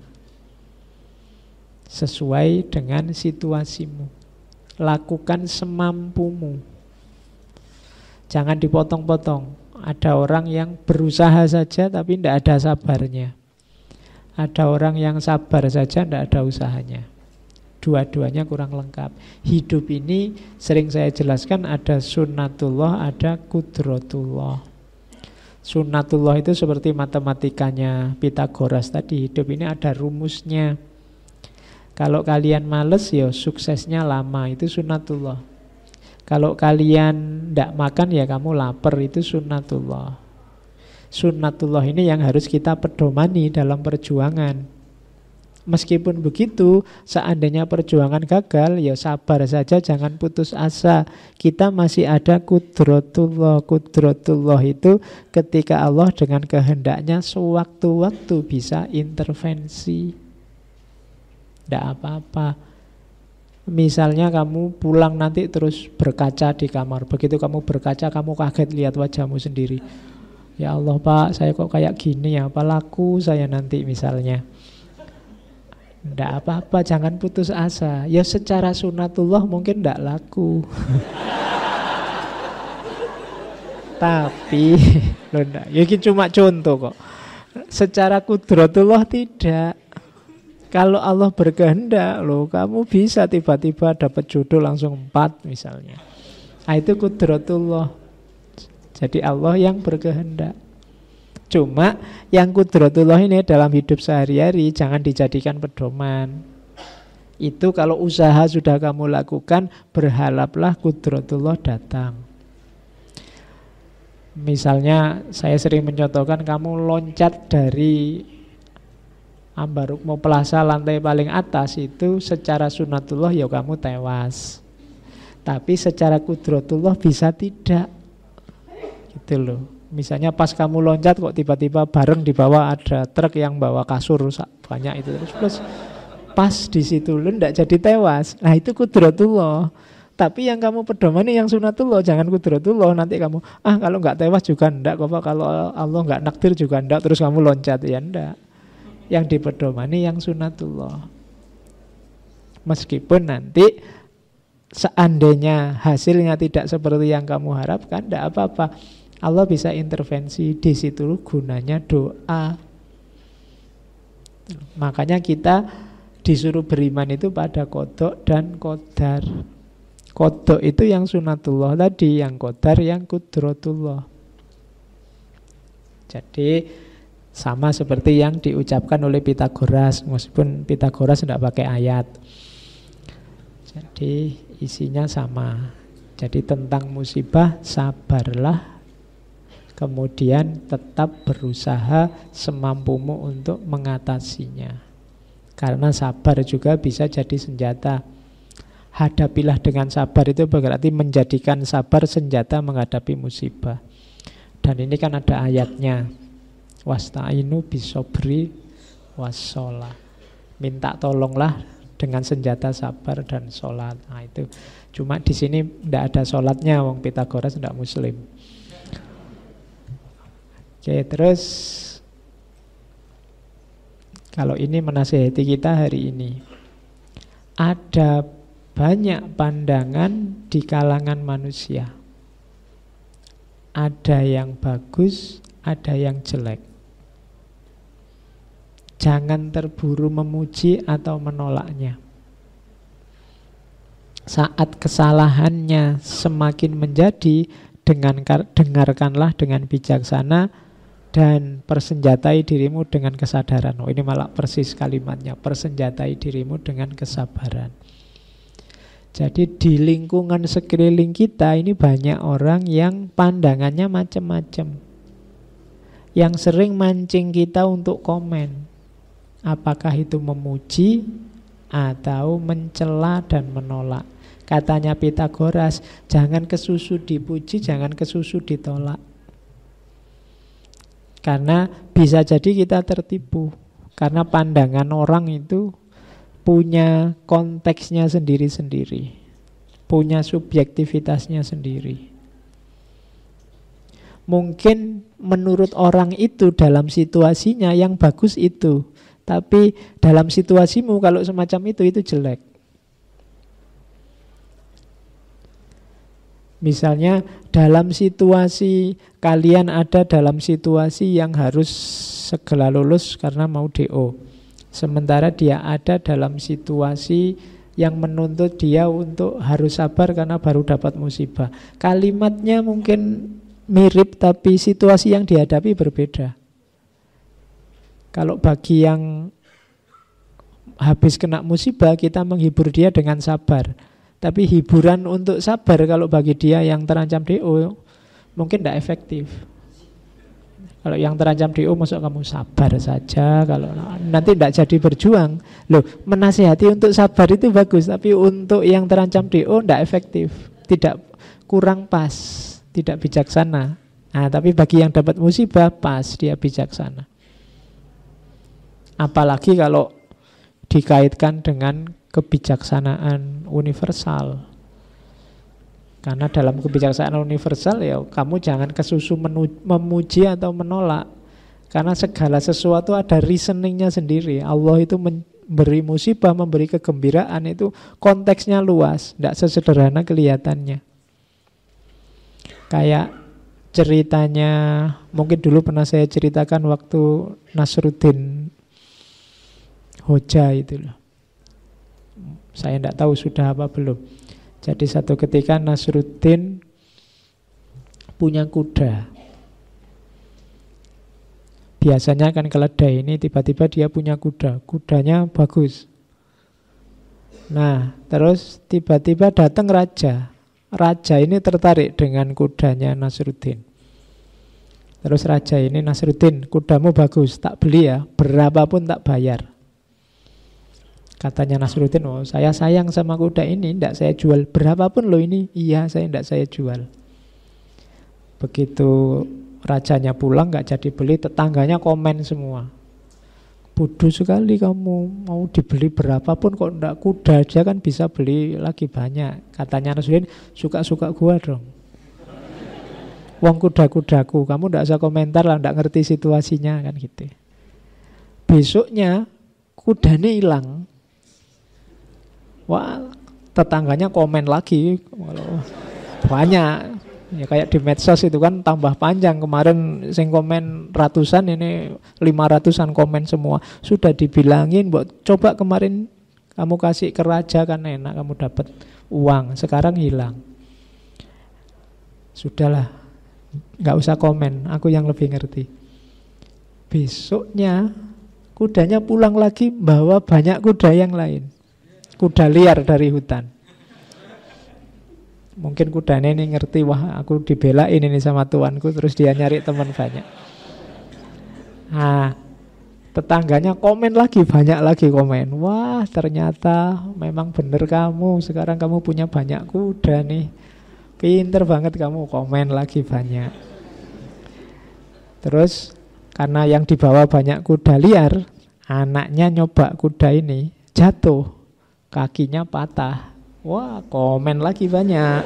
sesuai dengan situasimu. Lakukan semampumu. Jangan dipotong-potong. Ada orang yang berusaha saja tapi tidak ada sabarnya. Ada orang yang sabar saja, tidak ada usahanya. Dua-duanya kurang lengkap. Hidup ini sering saya jelaskan ada sunnatullah, ada kudratullah. Sunnatullah itu seperti matematikanya Pythagoras tadi. Hidup ini ada rumusnya. Kalau kalian males, ya suksesnya lama. Itu sunnatullah. Kalau kalian tidak makan, ya kamu lapar. Itu sunnatullah. Sunnatullah ini yang harus kita pedomani dalam perjuangan. Meskipun begitu, seandainya perjuangan gagal, ya sabar saja, jangan putus asa. Kita masih ada kudratullah. Kudratullah itu ketika Allah dengan kehendaknya sewaktu-waktu bisa intervensi. Tidak apa-apa. Misalnya kamu pulang nanti terus berkaca di kamar. Begitu kamu berkaca, kamu kaget lihat wajahmu sendiri. Ya Allah Pak, saya kok kayak gini ya, apa laku saya nanti misalnya. Tidak apa-apa, jangan putus asa. Ya secara sunnatullah mungkin tidak laku. Tapi, loh enggak, ya ini cuma contoh kok. Secara kudratullah tidak. Kalau Allah berkehendak, loh kamu bisa tiba-tiba dapat jodoh langsung 4 misalnya. Nah, itu kudratullah. Jadi Allah yang berkehendak. Cuma yang kudratullah ini dalam hidup sehari-hari jangan dijadikan pedoman. Itu kalau usaha sudah kamu lakukan, berharaplah kudratullah datang. Misalnya saya sering mencontohkan, kamu loncat dari Ambarukmo Plaza lantai paling atas, itu secara sunnatullah ya kamu tewas. Tapi secara kudratullah bisa tidak. Gitu loh. Misalnya pas kamu loncat kok tiba-tiba bareng di bawah ada truk yang bawa kasur banyak itu, terus pas di situ lu ndak jadi tewas. Nah itu kudratullah. Tapi yang kamu pedomani yang sunatullah, jangan kudratullah. Nanti kamu kalau nggak tewas juga ndak kok, kalau Allah nggak nakdir juga ndak, terus kamu loncat ya ndak. Yang dipedomani yang sunatullah. Meskipun nanti seandainya hasilnya tidak seperti yang kamu harapkan, ndak apa-apa. Allah bisa intervensi. Di situ gunanya doa. Makanya kita disuruh beriman itu pada qada dan qadar. Qada itu yang sunatullah tadi, yang qadar yang kudratullah. Jadi sama seperti yang diucapkan oleh Pythagoras, meskipun Pythagoras tidak pakai ayat. Jadi isinya sama. Jadi tentang musibah, sabarlah. Kemudian tetap berusaha semampumu untuk mengatasinya. Karena sabar juga bisa jadi senjata. Hadapilah dengan sabar itu berarti menjadikan sabar senjata menghadapi musibah. Dan ini kan ada ayatnya. Wasta'inu bisobri wassolah. Minta tolonglah dengan senjata sabar dan sholat. Nah itu. Cuma di sini tidak ada sholatnya. Wong Pythagoras tidak muslim. Oke, terus kalau ini menasihati kita hari ini. Ada banyak pandangan di kalangan manusia. Ada yang bagus, ada yang jelek. Jangan terburu memuji atau menolaknya. Saat kesalahannya semakin menjadi, dengarkanlah dengan bijaksana Dan persenjatai dirimu dengan kesadaran. Oh, ini malah persis kalimatnya. Persenjatai dirimu dengan kesabaran. Jadi di lingkungan sekeliling kita ini banyak orang yang pandangannya macam-macam, yang sering mancing kita untuk komen. Apakah itu memuji atau mencela dan menolak. Katanya Pitagoras, jangan kesusu dipuji, jangan kesusu ditolak. Karena bisa jadi kita tertipu. Karena pandangan orang itu punya konteksnya sendiri-sendiri, punya subjektivitasnya sendiri. Mungkin menurut orang itu dalam situasinya yang bagus itu, tapi dalam situasimu kalau semacam itu jelek. Misalnya dalam situasi kalian ada dalam situasi yang harus segera lulus karena mau DO. Sementara dia ada dalam situasi yang menuntut dia untuk harus sabar karena baru dapat musibah. Kalimatnya mungkin mirip tapi situasi yang dihadapi berbeda. Kalau bagi yang habis kena musibah, kita menghibur dia dengan sabar. Tapi hiburan untuk sabar kalau bagi dia yang terancam DO mungkin tidak efektif. Kalau yang terancam DO masuk kamu sabar saja, kalau nanti tidak jadi berjuang. Loh, menasihati untuk sabar itu bagus, tapi untuk yang terancam DO tidak efektif, tidak, kurang pas, tidak bijaksana. Nah, tapi bagi yang dapat musibah pas, dia bijaksana. Apalagi kalau dikaitkan dengan kebijaksanaan universal. Karena dalam kebijaksanaan universal ya kamu jangan kesusu memuji atau menolak. Karena segala sesuatu ada reasoningnya sendiri. Allah itu memberi musibah, memberi kegembiraan itu konteksnya luas, tidak sesederhana kelihatannya. Kayak ceritanya, mungkin dulu pernah saya ceritakan waktu Nasruddin Hoja itu loh. Saya tidak tahu sudah apa belum. Jadi satu ketika Nasruddin punya kuda. Biasanya kan keledai, ini tiba-tiba dia punya kuda. Kudanya bagus. Nah, terus tiba-tiba datang raja. Raja ini tertarik dengan kudanya Nasruddin. Terus raja ini, Nasruddin, kudamu bagus, tak beli ya, berapapun tak bayar. Katanya Nasruddin, oh saya sayang sama kuda ini, tidak saya jual berapapun loh ini. Iya, tidak saya jual. Begitu rajanya pulang gak jadi beli, tetangganya komen semua. Bodoh sekali kamu, mau dibeli berapapun kok tidak, kuda aja kan bisa beli lagi banyak. Katanya Nasruddin, suka-suka gua dong. Wong kuda-kudaku, kamu tidak usah komentar lah, tidak ngerti situasinya kan gitu. Besoknya kudanya hilang. Wah, tetangganya komen lagi. Banyak. Ya kayak di medsos itu kan tambah panjang. Kemarin sing komen ratusan, ini 500-an komen semua. Sudah dibilangin, coba kemarin kamu kasih ke raja kan enak, kamu dapat uang. Sekarang hilang. Sudahlah, nggak usah komen, aku yang lebih ngerti. Besoknya kudanya pulang lagi bawa banyak kuda yang lain. Kuda liar dari hutan. Mungkin kudanya ini ngerti, wah aku dibelain ini sama tuanku, terus dia nyari teman banyak. Nah, tetangganya komen lagi, banyak lagi komen. Wah ternyata memang benar kamu, sekarang kamu punya banyak kuda nih. Pinter banget kamu, komen lagi banyak. Terus karena yang dibawa banyak kuda liar, anaknya nyoba kuda ini, jatuh. Kakinya patah. Wah, komen lagi banyak.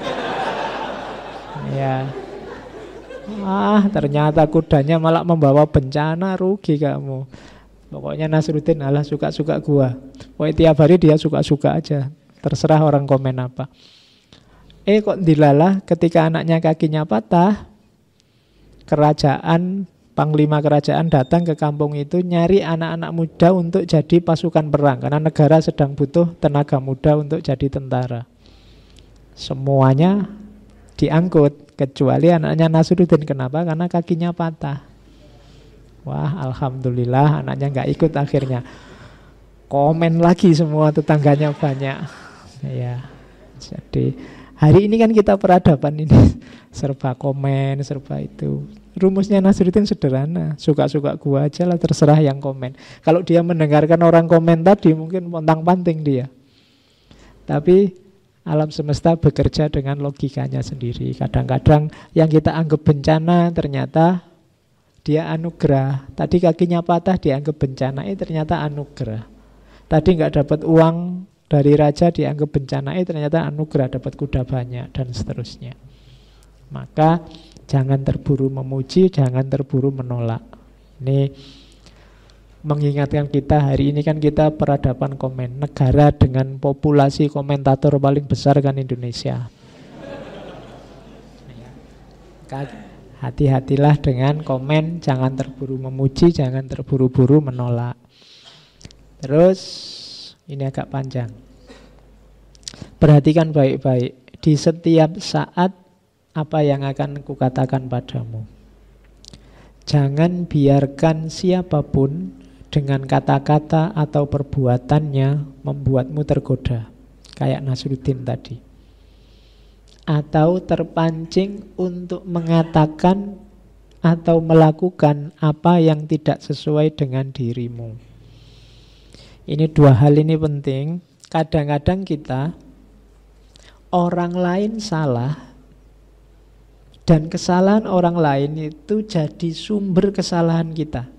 Ya. Wah, ternyata kudanya malah membawa bencana, rugi kamu. Pokoknya Nasruddin, alah suka-suka gua. Pokoknya tiap hari dia suka-suka aja. Terserah orang komen apa. Kok dilalah ketika anaknya kakinya patah, kerajaan, panglima kerajaan datang ke kampung itu nyari anak-anak muda untuk jadi pasukan perang. Karena negara sedang butuh tenaga muda untuk jadi tentara. Semuanya diangkut, kecuali anaknya Nasruddin. Kenapa? Karena kakinya patah. Wah, alhamdulillah anaknya nggak ikut akhirnya. Komen lagi semua tetangganya banyak. Ya, jadi hari ini kan kita peradaban ini serba komen, serba itu. Rumusnya Nasruddin sederhana, suka-suka gua aja lah, terserah yang komen. Kalau dia mendengarkan orang komen tadi mungkin pontang-panting dia. Tapi alam semesta bekerja dengan logikanya sendiri. Kadang-kadang yang kita anggap bencana ternyata dia anugerah. Tadi kakinya patah dianggap bencana, ternyata anugerah. Tadi nggak dapat uang dari raja dianggap bencana, ternyata anugerah, dapat kuda banyak dan seterusnya. Maka jangan terburu memuji, jangan terburu menolak. Ini mengingatkan kita, hari ini kan kita peradaban komen. Negara dengan populasi komentator paling besar kan Indonesia. Hati-hatilah dengan komen, jangan terburu memuji, jangan terburu-buru menolak. Terus ini agak panjang. Perhatikan baik-baik di setiap saat apa yang akan kukatakan padamu. Jangan biarkan siapapun dengan kata-kata atau perbuatannya membuatmu tergoda, kayak Nasruddin tadi, atau terpancing untuk mengatakan atau melakukan apa yang tidak sesuai dengan dirimu. Ini dua hal ini penting. Kadang-kadang kita, orang lain salah, dan kesalahan orang lain itu jadi sumber kesalahan kita.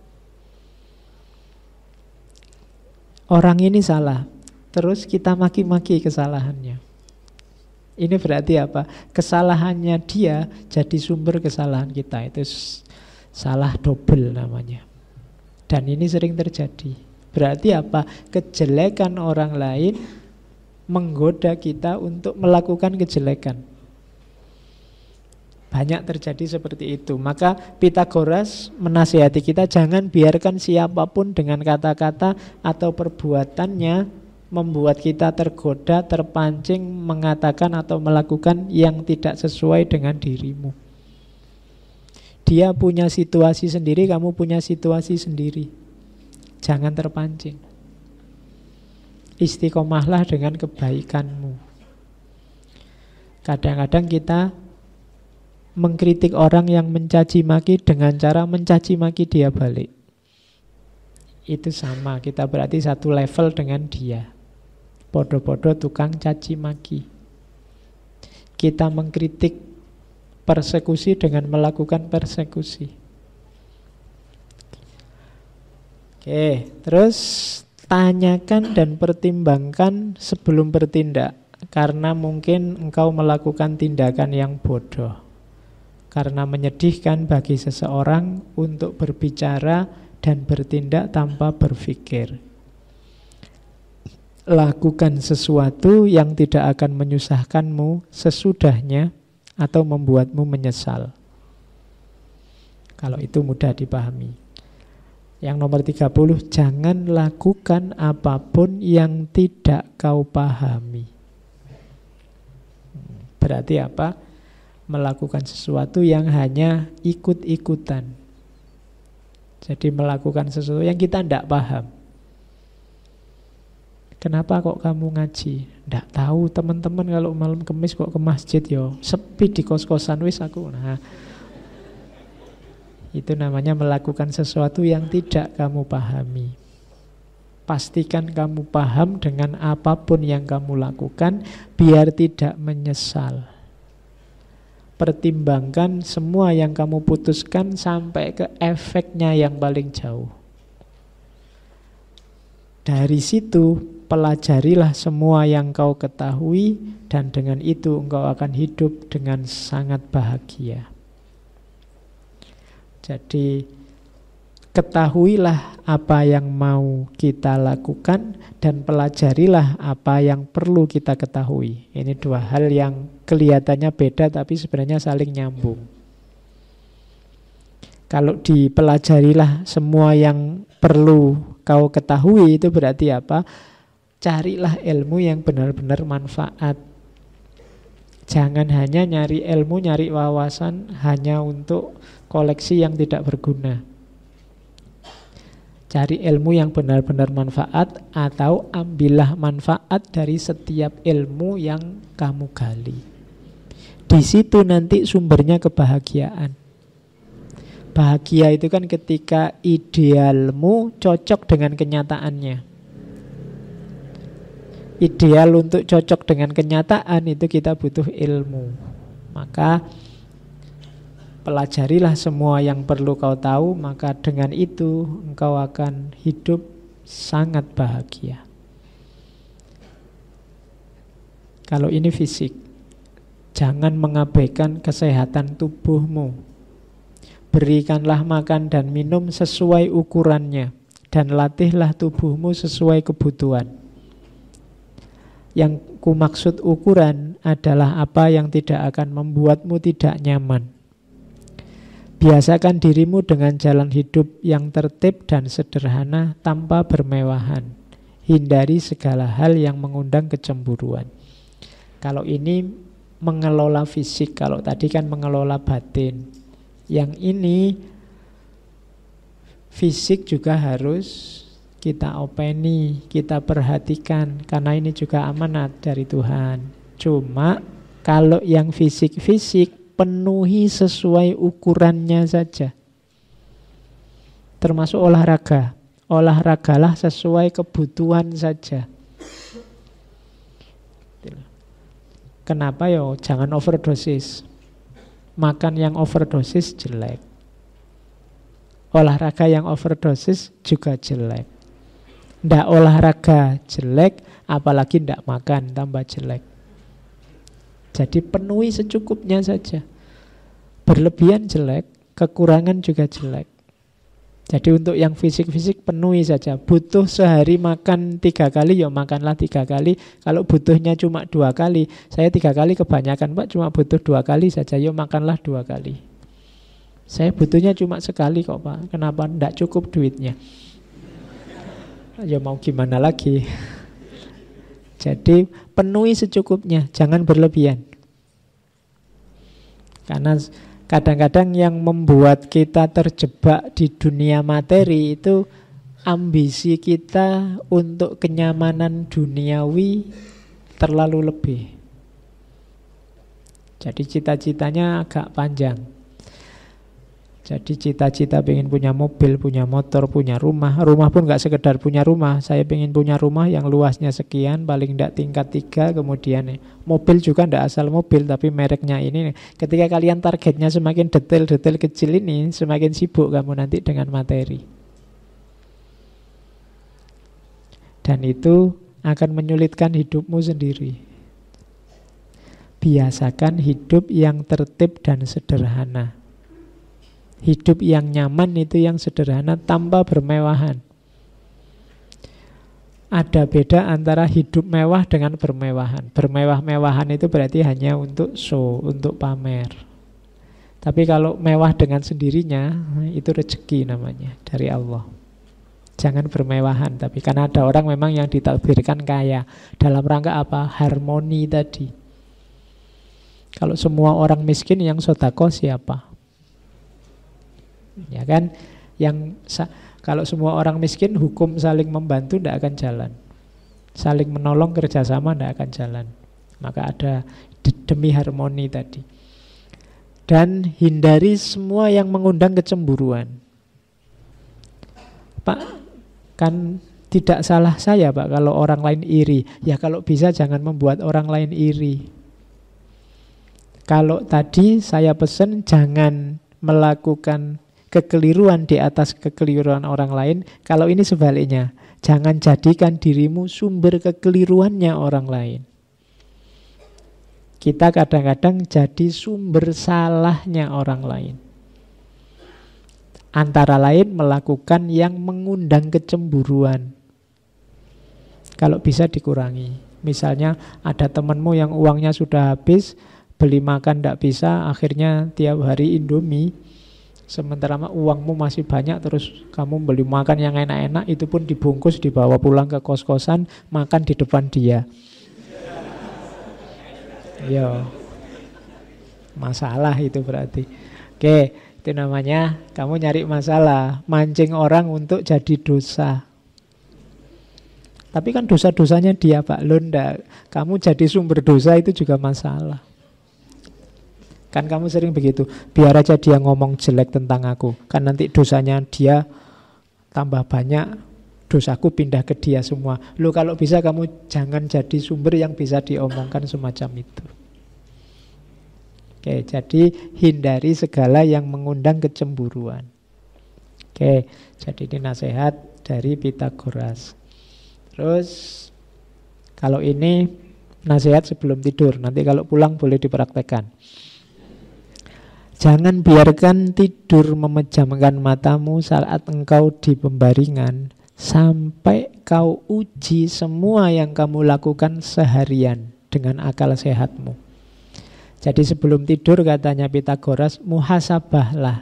Orang ini salah, terus kita maki-maki kesalahannya. Ini berarti apa? Kesalahannya dia jadi sumber kesalahan kita. Itu salah double namanya. Dan ini sering terjadi. Berarti apa? Kejelekan orang lain menggoda kita untuk melakukan kejelekan. Banyak terjadi seperti itu. Maka Pythagoras menasihati kita, jangan biarkan siapapun dengan kata-kata atau perbuatannya membuat kita tergoda, terpancing, mengatakan atau melakukan yang tidak sesuai dengan dirimu. Dia punya situasi sendiri, kamu punya situasi sendiri. Jangan terpancing. Istiqomahlah dengan kebaikanmu. Kadang-kadang kita mengkritik orang yang mencaci maki dengan cara mencaci maki dia balik. Itu sama, kita berarti satu level dengan dia. Podo-podo tukang caci maki. Kita mengkritik persekusi dengan melakukan persekusi. Oke, terus tanyakan dan pertimbangkan sebelum bertindak. Karena mungkin engkau melakukan tindakan yang bodoh. Karena menyedihkan bagi seseorang untuk berbicara dan bertindak tanpa berpikir. Lakukan sesuatu yang tidak akan menyusahkanmu sesudahnya atau membuatmu menyesal. Kalau itu mudah dipahami. Yang nomor 30, jangan lakukan apapun yang tidak kau pahami. Berarti apa? Melakukan sesuatu yang hanya ikut-ikutan. Jadi melakukan sesuatu yang kita tidak paham. Kenapa kok kamu ngaji? Tidak tahu, teman-teman kalau malam Kamis kok ke masjid yo. Sepi di kos-kosan wis aku. Nah, itu namanya melakukan sesuatu yang tidak kamu pahami. Pastikan kamu paham dengan apapun yang kamu lakukan biar tidak menyesal. Pertimbangkan semua yang kamu putuskan sampai ke efeknya yang paling jauh. Dari situ pelajarilah semua yang kau ketahui dan dengan itu engkau akan hidup dengan sangat bahagia. Jadi ketahuilah apa yang mau kita lakukan dan pelajarilah apa yang perlu kita ketahui. Ini dua hal yang kelihatannya beda tapi sebenarnya saling nyambung. Kalau dipelajarilah semua yang perlu kau ketahui, itu berarti apa? Carilah ilmu yang benar-benar manfaat. Jangan hanya nyari ilmu, nyari wawasan hanya untuk koleksi yang tidak berguna. Cari ilmu yang benar-benar manfaat, atau ambillah manfaat dari setiap ilmu yang kamu gali. Di situ nanti sumbernya kebahagiaan. Bahagia itu kan ketika idealmu cocok dengan kenyataannya. Ideal untuk cocok dengan kenyataan itu kita butuh ilmu. Maka pelajarilah semua yang perlu kau tahu, maka dengan itu engkau akan hidup sangat bahagia. Kalau ini fisik, jangan mengabaikan kesehatan tubuhmu. Berikanlah makan dan minum sesuai ukurannya, dan latihlah tubuhmu sesuai kebutuhan. Yang kumaksud ukuran adalah apa yang tidak akan membuatmu tidak nyaman. Biasakan dirimu dengan jalan hidup yang tertib dan sederhana tanpa bermewahan. Hindari segala hal yang mengundang kecemburuan. Kalau ini mengelola fisik, kalau tadi kan mengelola batin. Yang ini fisik juga harus kita openi, kita perhatikan, karena ini juga amanat dari Tuhan. Cuma kalau yang fisik-fisik penuhi sesuai ukurannya saja. Termasuk olahraga. Olahragalah sesuai kebutuhan saja. Kenapa yo? Jangan overdosis. Makan yang overdosis jelek. Olahraga yang overdosis juga jelek. Ndak olahraga jelek, apalagi ndak makan tambah jelek. Jadi penuhi secukupnya saja. Berlebihan jelek, kekurangan juga jelek. Jadi untuk yang fisik-fisik penuhi saja. Butuh sehari makan 3 kali, ya makanlah 3 kali. Kalau butuhnya cuma 2 kali, saya 3 kali kebanyakan Pak, cuma butuh 2 kali saja, ya makanlah 2 kali. Saya butuhnya cuma sekali kok Pak, kenapa tidak cukup duitnya? Ya mau gimana lagi. Jadi penuhi secukupnya, jangan berlebihan. Karena kadang-kadang yang membuat kita terjebak di dunia materi itu ambisi kita untuk kenyamanan duniawi terlalu lebih. Jadi cita-citanya agak panjang. Jadi cita-cita pengen punya mobil, punya motor, punya rumah. Rumah pun gak sekedar punya rumah. Saya pengen punya rumah yang luasnya sekian, paling tidak tingkat 3. Kemudian mobil juga tidak asal mobil, tapi mereknya ini. Ketika kalian targetnya semakin detail-detail kecil ini, semakin sibuk kamu nanti dengan materi. Dan itu akan menyulitkan hidupmu sendiri. Biasakan hidup yang tertib dan sederhana. Hidup yang nyaman itu yang sederhana tanpa bermewahan. Ada beda antara hidup mewah dengan bermewahan. Bermewah-mewahan itu berarti hanya untuk show, untuk pamer. Tapi kalau mewah dengan sendirinya, itu rezeki namanya dari Allah. Jangan bermewahan. Tapi karena ada orang memang yang ditakdirkan kaya. Dalam rangka apa? Harmoni tadi. Kalau semua orang miskin, yang sedekah siapa? Ya kan, kalau semua orang miskin, hukum saling membantu tidak akan jalan, saling menolong kerjasama tidak akan jalan. Maka ada demi harmoni tadi. Dan hindari semua yang mengundang kecemburuan. Pak, kan tidak salah saya Pak kalau orang lain iri. Ya kalau bisa jangan membuat orang lain iri. Kalau tadi saya pesan jangan melakukan kekeliruan di atas kekeliruan orang lain. Kalau ini sebaliknya, jangan jadikan dirimu sumber kekeliruannya orang lain. Kita kadang-kadang jadi sumber salahnya orang lain. Antara lain melakukan yang mengundang kecemburuan. Kalau bisa dikurangi. Misalnya ada temanmu yang uangnya sudah habis, beli makan tidak bisa, akhirnya tiap hari Indomie. Sementara uangmu masih banyak, terus kamu beli makan yang enak-enak, itu pun dibungkus, dibawa pulang ke kos-kosan, makan di depan dia. Yo, masalah itu berarti. Oke, Itu namanya kamu nyari masalah, mancing orang untuk jadi dosa. Tapi kan dosa-dosanya dia, Pak. Lo ndak, kamu jadi sumber dosa itu juga masalah. Kan kamu sering begitu, biar aja dia ngomong jelek tentang aku, kan nanti dosanya dia tambah banyak, dosaku pindah ke dia semua. Lo kalau bisa kamu jangan jadi sumber yang bisa diomongkan semacam itu. Oke, jadi hindari segala yang mengundang kecemburuan. Oke, jadi ini nasihat dari Pitagoras. Terus kalau ini nasihat sebelum tidur, nanti kalau pulang boleh dipraktekkan. Jangan biarkan tidur memejamkan matamu saat engkau di pembaringan sampai kau uji semua yang kamu lakukan seharian dengan akal sehatmu. Jadi sebelum tidur katanya Pitagoras, muhasabahlah.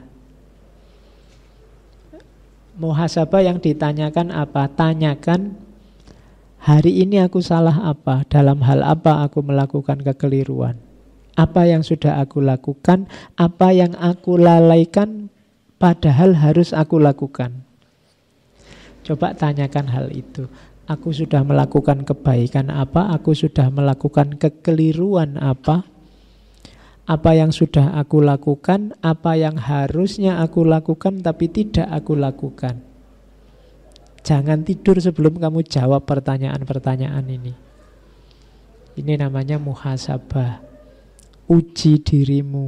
Muhasabah yang ditanyakan apa? Tanyakan, hari ini aku salah apa? Dalam hal apa aku melakukan kekeliruan? Apa yang sudah aku lakukan? Apa yang aku lalaikan padahal harus aku lakukan? Coba tanyakan hal itu. Aku sudah melakukan kebaikan apa? Aku sudah melakukan kekeliruan apa? Apa yang sudah aku lakukan, apa yang harusnya aku lakukan tapi tidak aku lakukan. Jangan tidur sebelum kamu jawab pertanyaan-pertanyaan ini. Ini namanya muhasabah. Uji dirimu.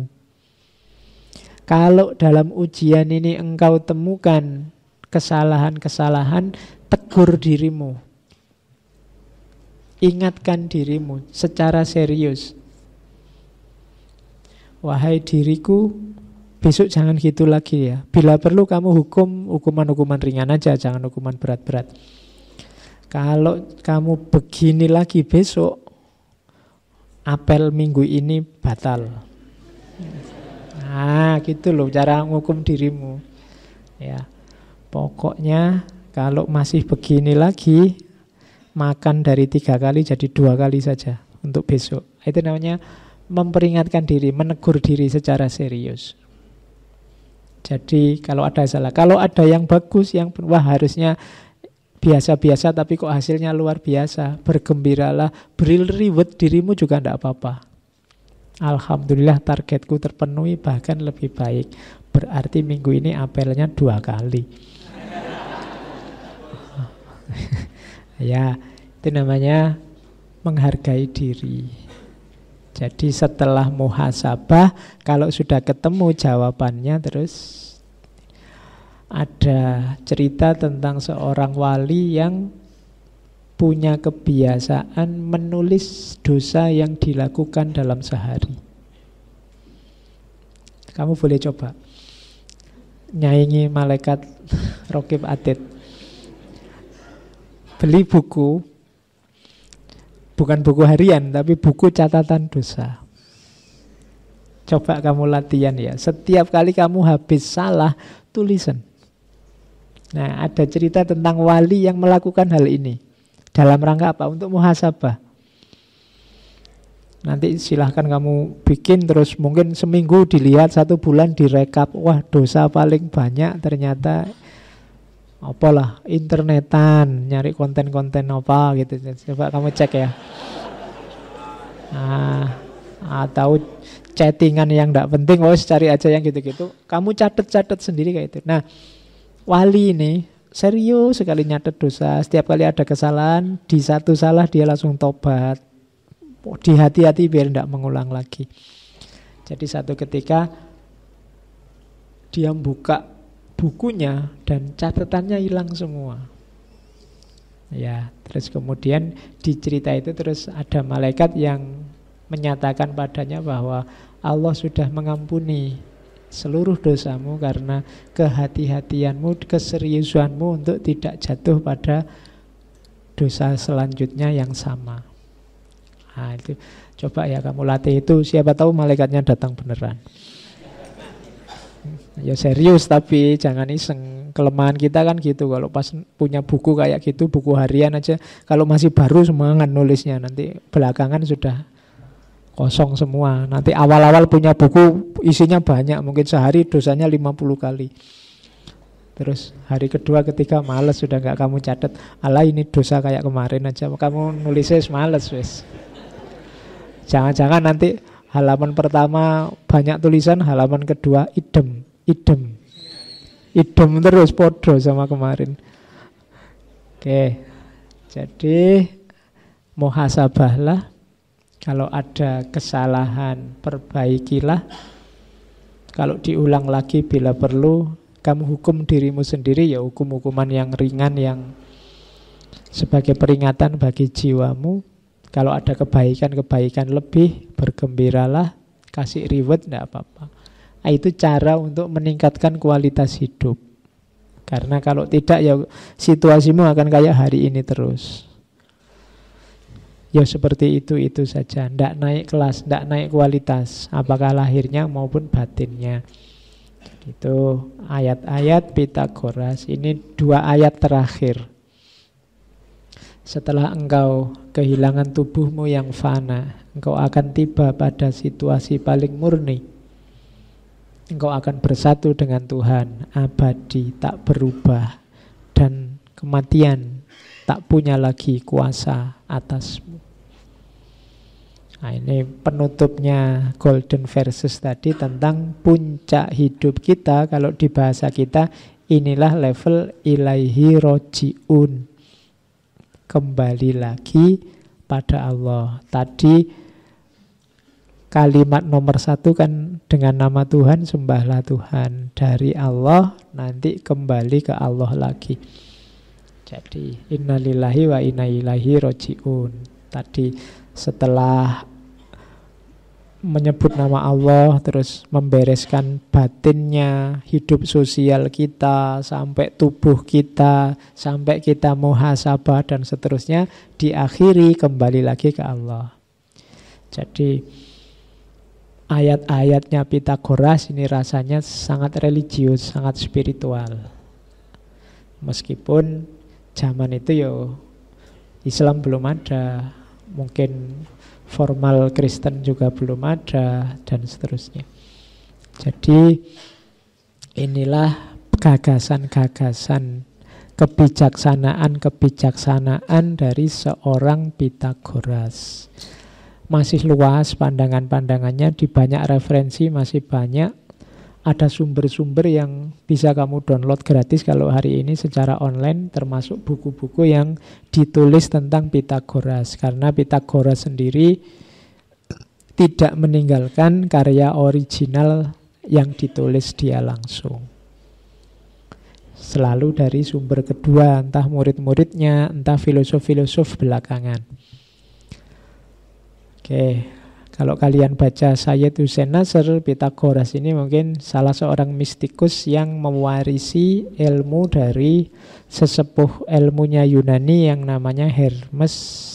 Kalau dalam ujian ini engkau temukan kesalahan-kesalahan, tegur dirimu. Ingatkan dirimu secara serius. Wahai diriku, besok jangan gitu lagi ya. Bila perlu kamu hukuman-hukuman ringan aja, jangan hukuman berat-berat. Kalau kamu begini lagi besok, apel minggu ini batal. Nah, gitu loh cara ngukum dirimu. Ya, pokoknya kalau masih begini lagi, makan dari 3 kali jadi 2 kali saja untuk besok. Itu namanya memperingatkan diri, menegur diri secara serius. Jadi kalau ada salah, kalau ada yang bagus, yang wah harusnya biasa-biasa tapi kok hasilnya luar biasa, bergembiralah, beri reward dirimu juga tidak apa-apa. Alhamdulillah targetku terpenuhi, bahkan lebih baik. Berarti minggu ini apelnya 2 kali. Ya, itu namanya menghargai diri. Jadi setelah muhasabah, kalau sudah ketemu jawabannya, terus ada cerita tentang seorang wali yang punya kebiasaan menulis dosa yang dilakukan dalam sehari. Kamu boleh coba nyaingi malaikat Raqib Atid. Beli buku, bukan buku harian, tapi buku catatan dosa. Coba kamu latihan ya. Setiap kali kamu habis salah, tulisan. Nah, ada cerita tentang wali yang melakukan hal ini. Dalam rangka apa? Untuk muhasabah. Nanti silahkan kamu bikin, terus mungkin seminggu dilihat, 1 bulan direkap. Wah, dosa paling banyak ternyata apalah, internetan, nyari konten-konten apa gitu. Coba kamu cek ya. Nah, atau chattingan yang tidak penting, cari aja yang gitu-gitu. Kamu catat-catat sendiri kayak itu. Nah, wali ini serius sekali nyatet dosa. Setiap kali ada kesalahan, di satu salah dia langsung tobat. Dihati-hati biar tidak mengulang lagi. Jadi satu ketika dia buka bukunya dan catatannya hilang semua. Ya, terus kemudian di cerita itu terus ada malaikat yang menyatakan padanya bahwa Allah sudah mengampuni seluruh dosamu karena kehati-hatianmu, keseriusanmu untuk tidak jatuh pada dosa selanjutnya yang sama. Nah, itu coba ya kamu latih itu, siapa tahu malaikatnya datang beneran. Ya serius tapi jangan iseng. Kelemahan kita kan gitu, kalau pas punya buku kayak gitu, buku harian aja, kalau masih baru semangat nulisnya, nanti belakangan sudah kosong semua. Nanti awal-awal punya buku isinya banyak, mungkin sehari dosanya 50 kali. Terus hari kedua ketiga males, sudah nggak kamu catat. Alah ini dosa kayak kemarin aja, kamu nulisnya males wes. Jangan-jangan nanti halaman pertama banyak tulisan, halaman kedua idem terus podo sama kemarin. Oke, jadi muhasabahlah. Kalau ada kesalahan perbaikilah. Kalau diulang lagi bila perlu, kamu hukum dirimu sendiri, ya hukuman yang ringan yang sebagai peringatan bagi jiwamu. Kalau ada kebaikan lebih, bergembiralah, kasih reward, tidak apa-apa. Nah, itu cara untuk meningkatkan kualitas hidup. Karena kalau tidak, ya situasimu akan kayak hari ini terus. Ya seperti itu saja. Tidak naik kelas, tidak naik kualitas, apakah lahirnya maupun batinnya. Itu ayat-ayat Pitagoras. Ini 2 ayat terakhir. Setelah engkau kehilangan tubuhmu yang fana, engkau akan tiba pada situasi paling murni. Engkau akan bersatu dengan Tuhan, abadi, tak berubah, dan kematian tak punya lagi kuasa atasmu. Nah, ini penutupnya Golden Verses tadi tentang puncak hidup kita. Kalau di bahasa kita, inilah level ilaihi roji'un, kembali lagi pada Allah. Tadi kalimat nomor 1 kan dengan nama Tuhan, sembahlah Tuhan. Dari Allah nanti kembali ke Allah lagi. Jadi innalillahi wa inna ilaihi roji'un. Tadi setelah menyebut nama Allah, terus membereskan batinnya, hidup sosial kita, sampai tubuh kita, sampai kita muhasabah dan seterusnya, diakhiri kembali lagi ke Allah. Jadi ayat-ayatnya Pitagoras ini rasanya sangat religius, sangat spiritual. Meskipun zaman itu Islam belum ada, mungkin formal Kristen juga belum ada, dan seterusnya. Jadi inilah gagasan-gagasan kebijaksanaan dari seorang Pitagoras. Masih luas pandangan-pandangannya, di banyak referensi masih banyak. Ada sumber-sumber yang bisa kamu download gratis kalau hari ini secara online, termasuk buku-buku yang ditulis tentang Pitagoras. Karena Pitagoras sendiri tidak meninggalkan karya original yang ditulis dia langsung. Selalu dari sumber kedua, entah murid-muridnya, entah filosof-filosof belakangan. Oke. Kalau kalian baca Sayyid Hussein Nasr, Pitagoras ini mungkin salah seorang mistikus yang mewarisi ilmu dari sesepuh ilmunya Yunani yang namanya Hermes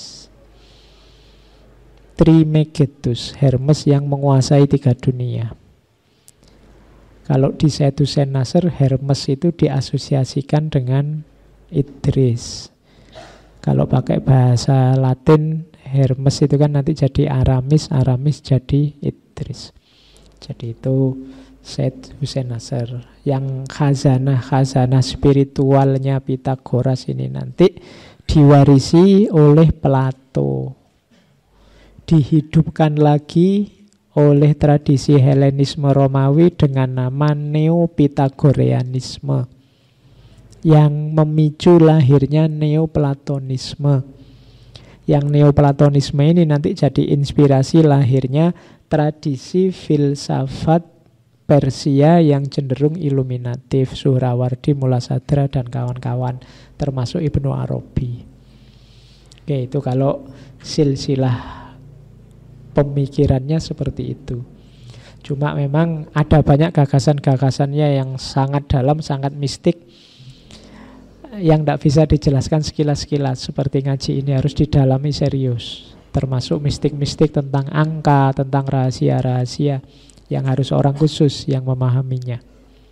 Trismegistus. Hermes yang menguasai 3 dunia. Kalau di Sayyid Hussein Nasr, Hermes itu diasosiasikan dengan Idris. Kalau pakai bahasa Latin, Hermes itu kan nanti jadi Aramis, Aramis jadi Idris. Jadi itu Sayyid Hussein Nasr. Yang khazanah spiritualnya Pitagoras ini nanti diwarisi oleh Plato, dihidupkan lagi oleh tradisi Helenisme Romawi dengan nama Neopitagoreanisme, yang memicu lahirnya Neoplatonisme. Yang Neoplatonisme ini nanti jadi inspirasi lahirnya tradisi filsafat Persia yang cenderung iluminatif, Suhrawardi, Mulasadra, dan kawan-kawan, termasuk Ibnu Arabi. Oke, itu kalau silsilah pemikirannya seperti itu. Cuma memang ada banyak gagasan-gagasannya yang sangat dalam, sangat mistik, yang tidak bisa dijelaskan sekilas-sekilas. Seperti ngaji ini harus didalami serius, termasuk mistik-mistik tentang angka, tentang rahasia-rahasia yang harus orang khusus yang memahaminya.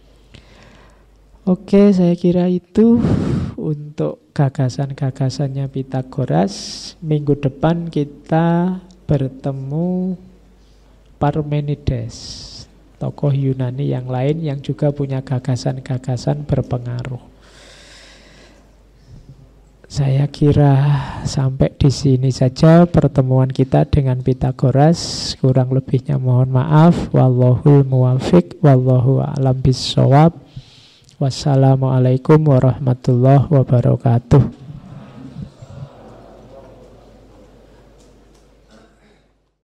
Oke, saya kira itu untuk gagasan-gagasannya Pitagoras. Minggu depan kita bertemu Parmenides, tokoh Yunani yang lain yang juga punya gagasan-gagasan berpengaruh. Saya kira sampai di sini saja pertemuan kita dengan Pitagoras. Kurang lebihnya mohon maaf. Wallahul muwafiq, wallahu a'lam bissawab. Wassalamualaikum warahmatullahi wabarakatuh.